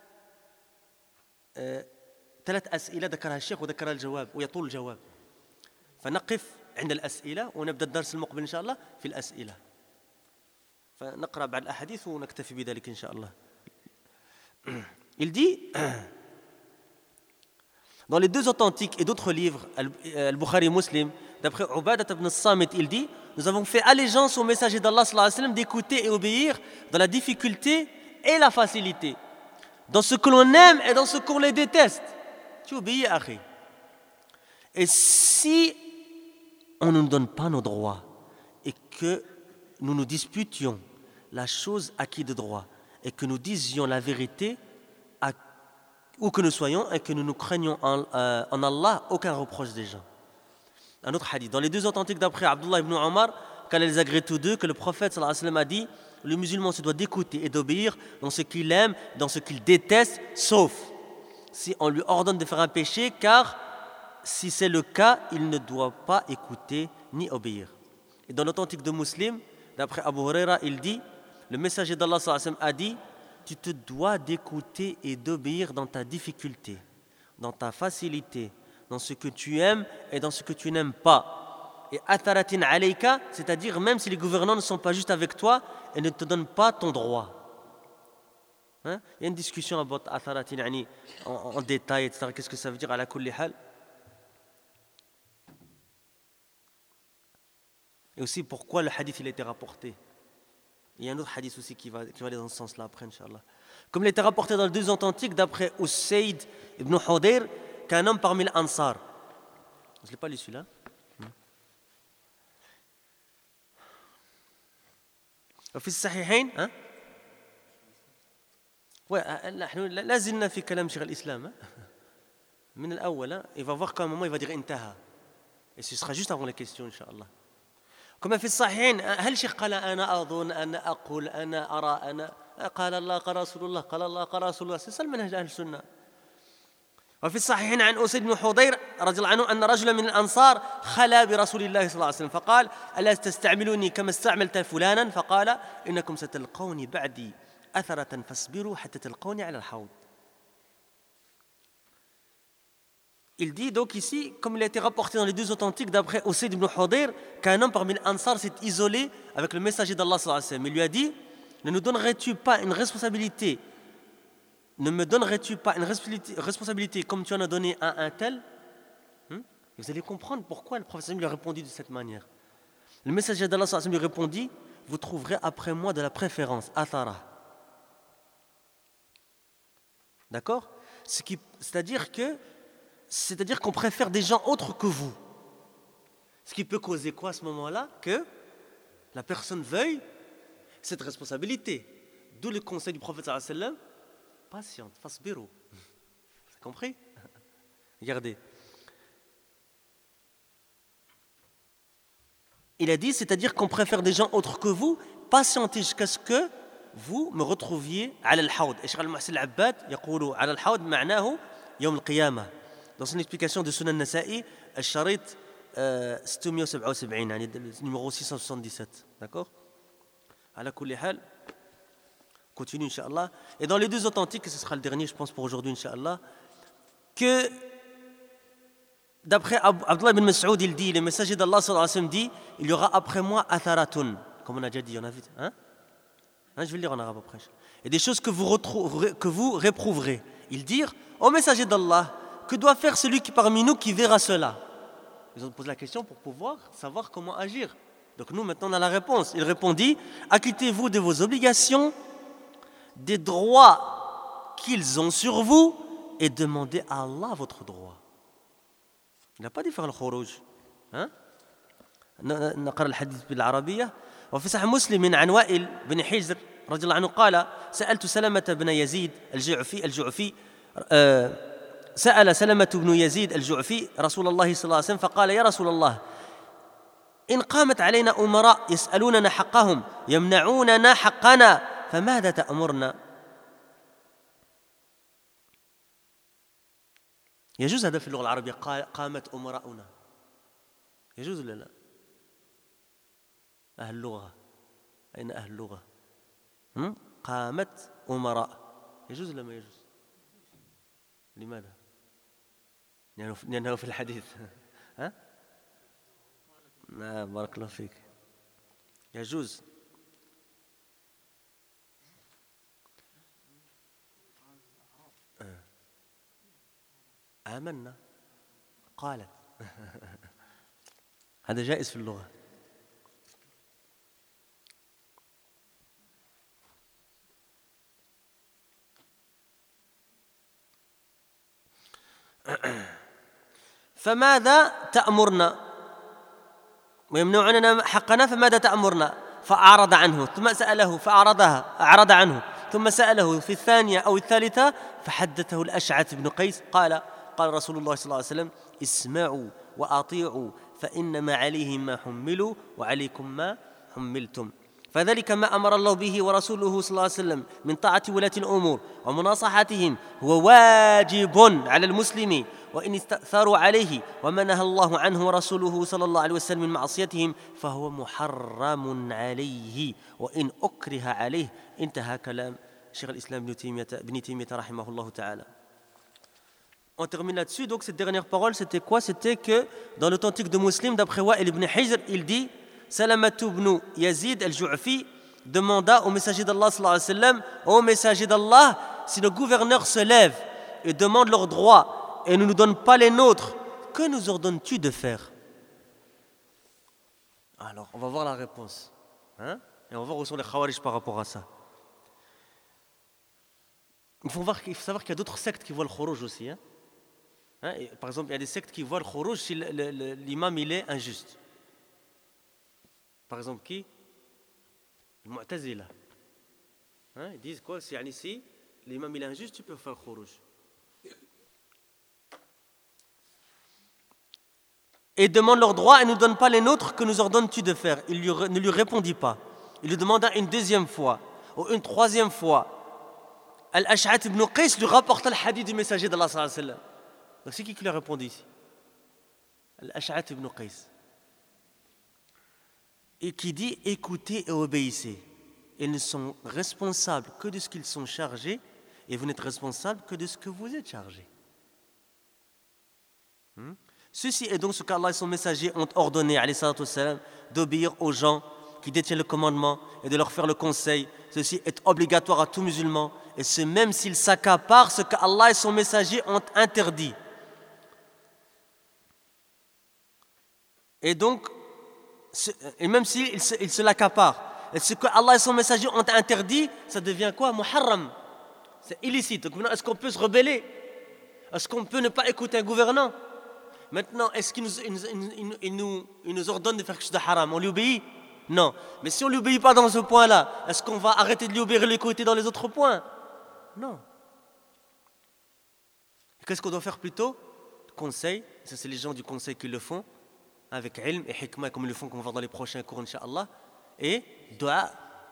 3 أسئلة ذكرها الشيخ وذكرها الجواب ويطول الجواب. فنقف عند الأسئلة ونبدأ الدرس المقبل إن شاء الله في الأسئلة. فنقرأ بعد الأحاديث ونكتفي بذلك إن شاء الله. Il dit, dans les deux authentiques et d'autres livres, Al-Bukhari et Muslim, d'après Ubadat ibn al-Samit, il dit: nous avons fait allégeance au messager d'Allah sallallahu alayhi wa sallam d'écouter et obéir dans la difficulté et la facilité, dans ce que l'on aime et dans ce qu'on les déteste. Tu obéis, akhi. Et si on ne nous donne pas nos droits et que nous nous disputions la chose acquise de droit et que nous disions la vérité, où que nous soyons, et que nous nous craignons en Allah, aucun reproche des gens. Un autre hadith, dans les deux authentiques d'après Abdullah ibn Omar, quand les agrée tous deux, que le prophète sallallahu alayhi wa sallam a dit: le musulman se doit d'écouter et d'obéir dans ce qu'il aime, dans ce qu'il déteste, sauf si on lui ordonne de faire un péché, car si c'est le cas, il ne doit pas écouter ni obéir. Et dans l'authentique de Muslim, d'après Abu Huraira, il dit: le messager d'Allah sallallahu alayhi wa sallam a dit: tu te dois d'écouter et d'obéir dans ta difficulté, dans ta facilité, dans ce que tu aimes et dans ce que tu n'aimes pas. Et atharatin alayka, c'est-à-dire même si les gouvernants ne sont pas juste avec toi et ne te donnent pas ton droit. Il y a une discussion about atharatin en détail, etc. Qu'est-ce que ça veut dire ala kulli hal? Et aussi pourquoi le hadith il a été rapporté. Il y a un autre hadith aussi qui va aller dans ce sens-là après, Inch'Allah. Comme il était rapporté dans les deux authentiques, d'après Usayd ibn Hudayr, qu'un homme parmi les Ansar. Je ne l'ai pas lu celui-là. وفي الصحيحين لا زلنا في كلام شيخ الإسلام. من الأول, il va voir qu'à un moment il va dire انتهى. Et ce sera juste avant les questions, Inch'Allah. كما في الصحيحين, هل الشيخ قال أنا أظن أنا أقول أنا أرى أنا قال الله قال رسول الله قال الله قال رسول الله. C'est ça le منهج أهل السنة. وفي الصحيحين عن أسيد بن حضير رضي الله عنه أن رجلا من الأنصار خلا برسول الله صلى الله عليه وسلم فقال ألا تستعملوني كما استعملت فلانا فقال إنكم ستلقوني بعدي أثرة فاصبروا حتى تلقوني على الحوض. Il dit donc ici, comme il a été rapporté dans les deux authentiques d'après Usayd ibn Hudayr, qu'un homme parmi les Ansar s'est isolé avec le messager d'Allah sallallahu alayhi wa sallam. Il lui a dit, ne nous donnerais-tu pas une responsabilité, ne me donnerais-tu pas une responsabilité comme tu en as donné à un tel? Vous allez comprendre pourquoi le prophète lui a répondu de cette manière. Le messager d'Allah sallallahu alayhi wa sallam lui répondit, vous trouverez après moi de la préférence, athara. D'accord? C'est-à-dire qu'on préfère des gens autres que vous. Ce qui peut causer quoi à ce moment-là? Que la personne veuille cette responsabilité. D'où le conseil du prophète sallallahu alayhi wa sallam, patiente, fasbiru. Vous avez compris? Regardez. Il a dit, c'est-à-dire qu'on préfère des gens autres que vous, patientez jusqu'à ce que vous me retrouviez على الحوض. الشيخ المحسن العباد يقول على الحوض معناه يوم القيامة. Dans son explication de Sunan Nasa'i, الشريط 677, يعني numéro 677, d'accord? على كل حال, continue Inch'Allah. Et dans les deux authentiques, et ce sera le dernier je pense pour aujourd'hui Inch'Allah, que d'après Abdullah ibn Mas'ud, il dit, le messager d'Allah sallallahu alayhi wa sallam dit, il y aura après moi atharatun, comme on a déjà dit, on a vu, hein? Je vais le lire en arabe après. Et des choses que vous réprouverez. Ils dirent, ô messager d'Allah, que doit faire celui parmi nous qui verra cela? Ils ont posé la question pour pouvoir savoir comment agir. Donc nous, maintenant, on a la réponse. Il répondit, acquittez-vous de vos obligations, des droits qu'ils ont sur vous, et demandez à Allah votre droit. Il n'a pas dit faire le khuruj. نقرأ الحديث بالعربية. وفي صحيح مسلم عن وائل بن حجر رضي الله عنه قال سألت سلمة بن يزيد الجعفي سأل سلمة بن يزيد الجعفي رسول الله صلى الله عليه وسلم فقال يا رسول الله إن قامت علينا أمراء يسألوننا حقهم يمنعوننا حقنا فماذا تأمرنا؟ يجوز هذا في اللغة العربية قامت أمراؤنا يجوز ولا لا؟ أهل اللغة أين أهل اللغة؟ قامت أمراء يجوز ولا ما يجوز؟ لماذا؟ لأنه في الحديث ها؟ لا بارك الله فيك يجوز آمنا قالت هذا جائز في اللغة. فماذا تأمرنا ويمنعوننا حقنا فماذا تأمرنا؟ فأعرض عنه ثم سأله أعرض عنه ثم سأله في الثانية أو الثالثة فحدثه الأشعث بن قيس قال رسول الله صلى الله عليه وسلم اسمعوا وأطيعوا فإنما عليهم ما حملوا وعليكم ما حملتم فذلك ما أمر الله به ورسوله صلى الله عليه وسلم من طاعة ولاة الأمور ومناصحتهم هو واجب على المسلم وإن استأثروا عليه وما نهى الله عنه ورسوله صلى الله عليه وسلم من معصيتهم فهو محرم عليه وإن أكره عليه. انتهى كلام شيخ الإسلام ابن تيمية رحمه الله تعالى. On termine là-dessus. Donc cette dernière parole, c'était quoi? C'était que dans l'authentique de Muslim, d'après Wa'il ibn Hijr, il dit Salamatu ibn Yazid al-Ju'fi demanda au messager d'Allah sallallahu alayhi wa sallam, ô messager d'Allah, si nos gouverneurs se lèvent et demandent leurs droits et ne nous donnent pas les nôtres, que nous ordonnes-tu de faire? Alors, on va voir la réponse. Et on va voir où sont les Khawarij par rapport à ça. Il faut savoir qu'il y a d'autres sectes qui voient le khuruj aussi. Par exemple, il y a des sectes qui voient le khuruj si l'imam il est injuste. Par exemple, qui? Le Mu'tazila. Ils disent quoi? Si l'imam il est injuste, tu peux faire le khuruj. et demande leurs droits et ne nous donne pas les nôtres, que nous ordonnes-tu de faire? Il ne lui répondit pas. Il lui demanda une deuxième fois ou une troisième fois. Al-Ash'ath ibn Qais lui rapporta le hadith du messager d'Allah sallallahu alayhi wa sallam. Donc c'est qui lui a répondu ici? Al-Ash'ath ibn Qais. Et qui dit écoutez et obéissez. Ils ne sont responsables que de ce qu'ils sont chargés et vous n'êtes responsables que de ce que vous êtes chargés. Ceci est donc ce qu'Allah et son messager ont ordonné alayhi salatu wassalam, d'obéir aux gens qui détiennent le commandement et de leur faire le conseil. Ceci est obligatoire à tout musulman et ce même s'il s'accapare ce qu'Allah et son messager ont interdit. Et donc, et même s'il se l'accapare, et ce que Allah et son messager ont interdit, ça devient quoi? Muharram. C'est illicite. Donc maintenant, est-ce qu'on peut se rebeller? Est-ce qu'on peut ne pas écouter un gouvernant? Maintenant, est-ce qu'il nous ordonne de faire quelque chose de haram? On lui obéit? Non. Mais si on ne lui obéit pas dans ce point-là, est-ce qu'on va arrêter de lui obéir et l'écouter dans les autres points? Non. Qu'est-ce qu'on doit faire plutôt? Conseil. Ça, c'est les gens du conseil qui le font, avec ilm et hikmah, comme ils le font, qu'on va voir dans les prochains cours, Inch'Allah. Et dua.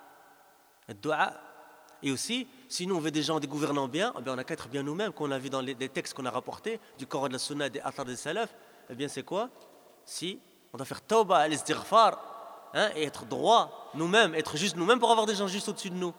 Et aussi, si nous on veut des gens, des gouvernants bien, eh bien on n'a qu'à être bien nous-mêmes, qu'on a vu dans les textes qu'on a rapportés, du Coran de la Sunna et des Athar des Salaf. Eh bien c'est quoi? Si on doit faire tawba, al-istighfar, et être droit nous-mêmes, être juste nous-mêmes pour avoir des gens juste au-dessus de nous.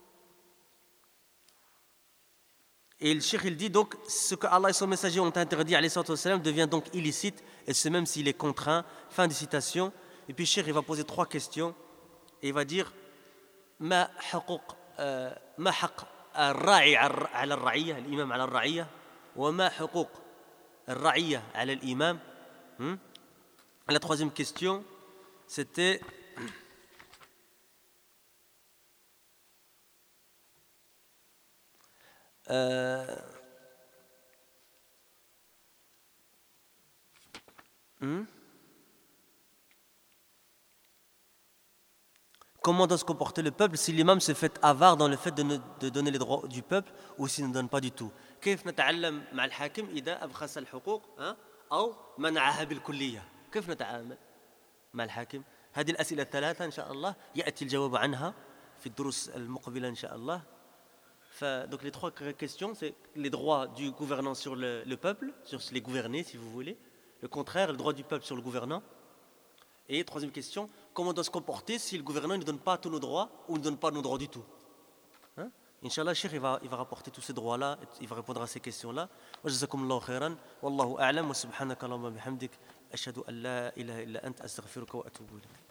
Et le cheikh il dit donc, ce que Allah et son messager ont interdit, alayhi salatu wassalam, devient donc illicite, et c'est même s'il est contraint. Fin de citation. Et puis le cheikh il va poser 3 questions, et il va dire ما حق الراعي على الرعية الإمام على الرعية وما حقوق الرعية على الإمام. La troisième question, c'était comment doit se comporter le peuple si l'imam se fait avare dans le fait de donner les droits du peuple ou s'il ne donne pas du tout. كيف نتعلم مع الحاكم إذا أبخس الحقوق أو منعها بالكلية؟ كيف نتعامل مع الحاكم؟ هذه الأسئلة الثلاثة إن شاء الله يأتي الجواب عنها في الدروس المقبلة إن شاء الله. Donc les 3 questions, c'est les droits du gouvernant sur le peuple, sur les gouvernés si vous voulez. Le contraire, le droit du peuple sur le gouvernant. Et troisième question, comment on doit se comporter si le gouvernant ne donne pas tous nos droits ou ne donne pas nos droits du tout? Inch'Allah, le cheikh il va rapporter tous ces droits-là, il va répondre à ces questions-là. Wa jazakumullahu khairan, wallahu a'lam, wa subhanaka Allahumma bihamdik, ashhadu an la ilaha illa anta astaghfiruka wa atubu ilayk.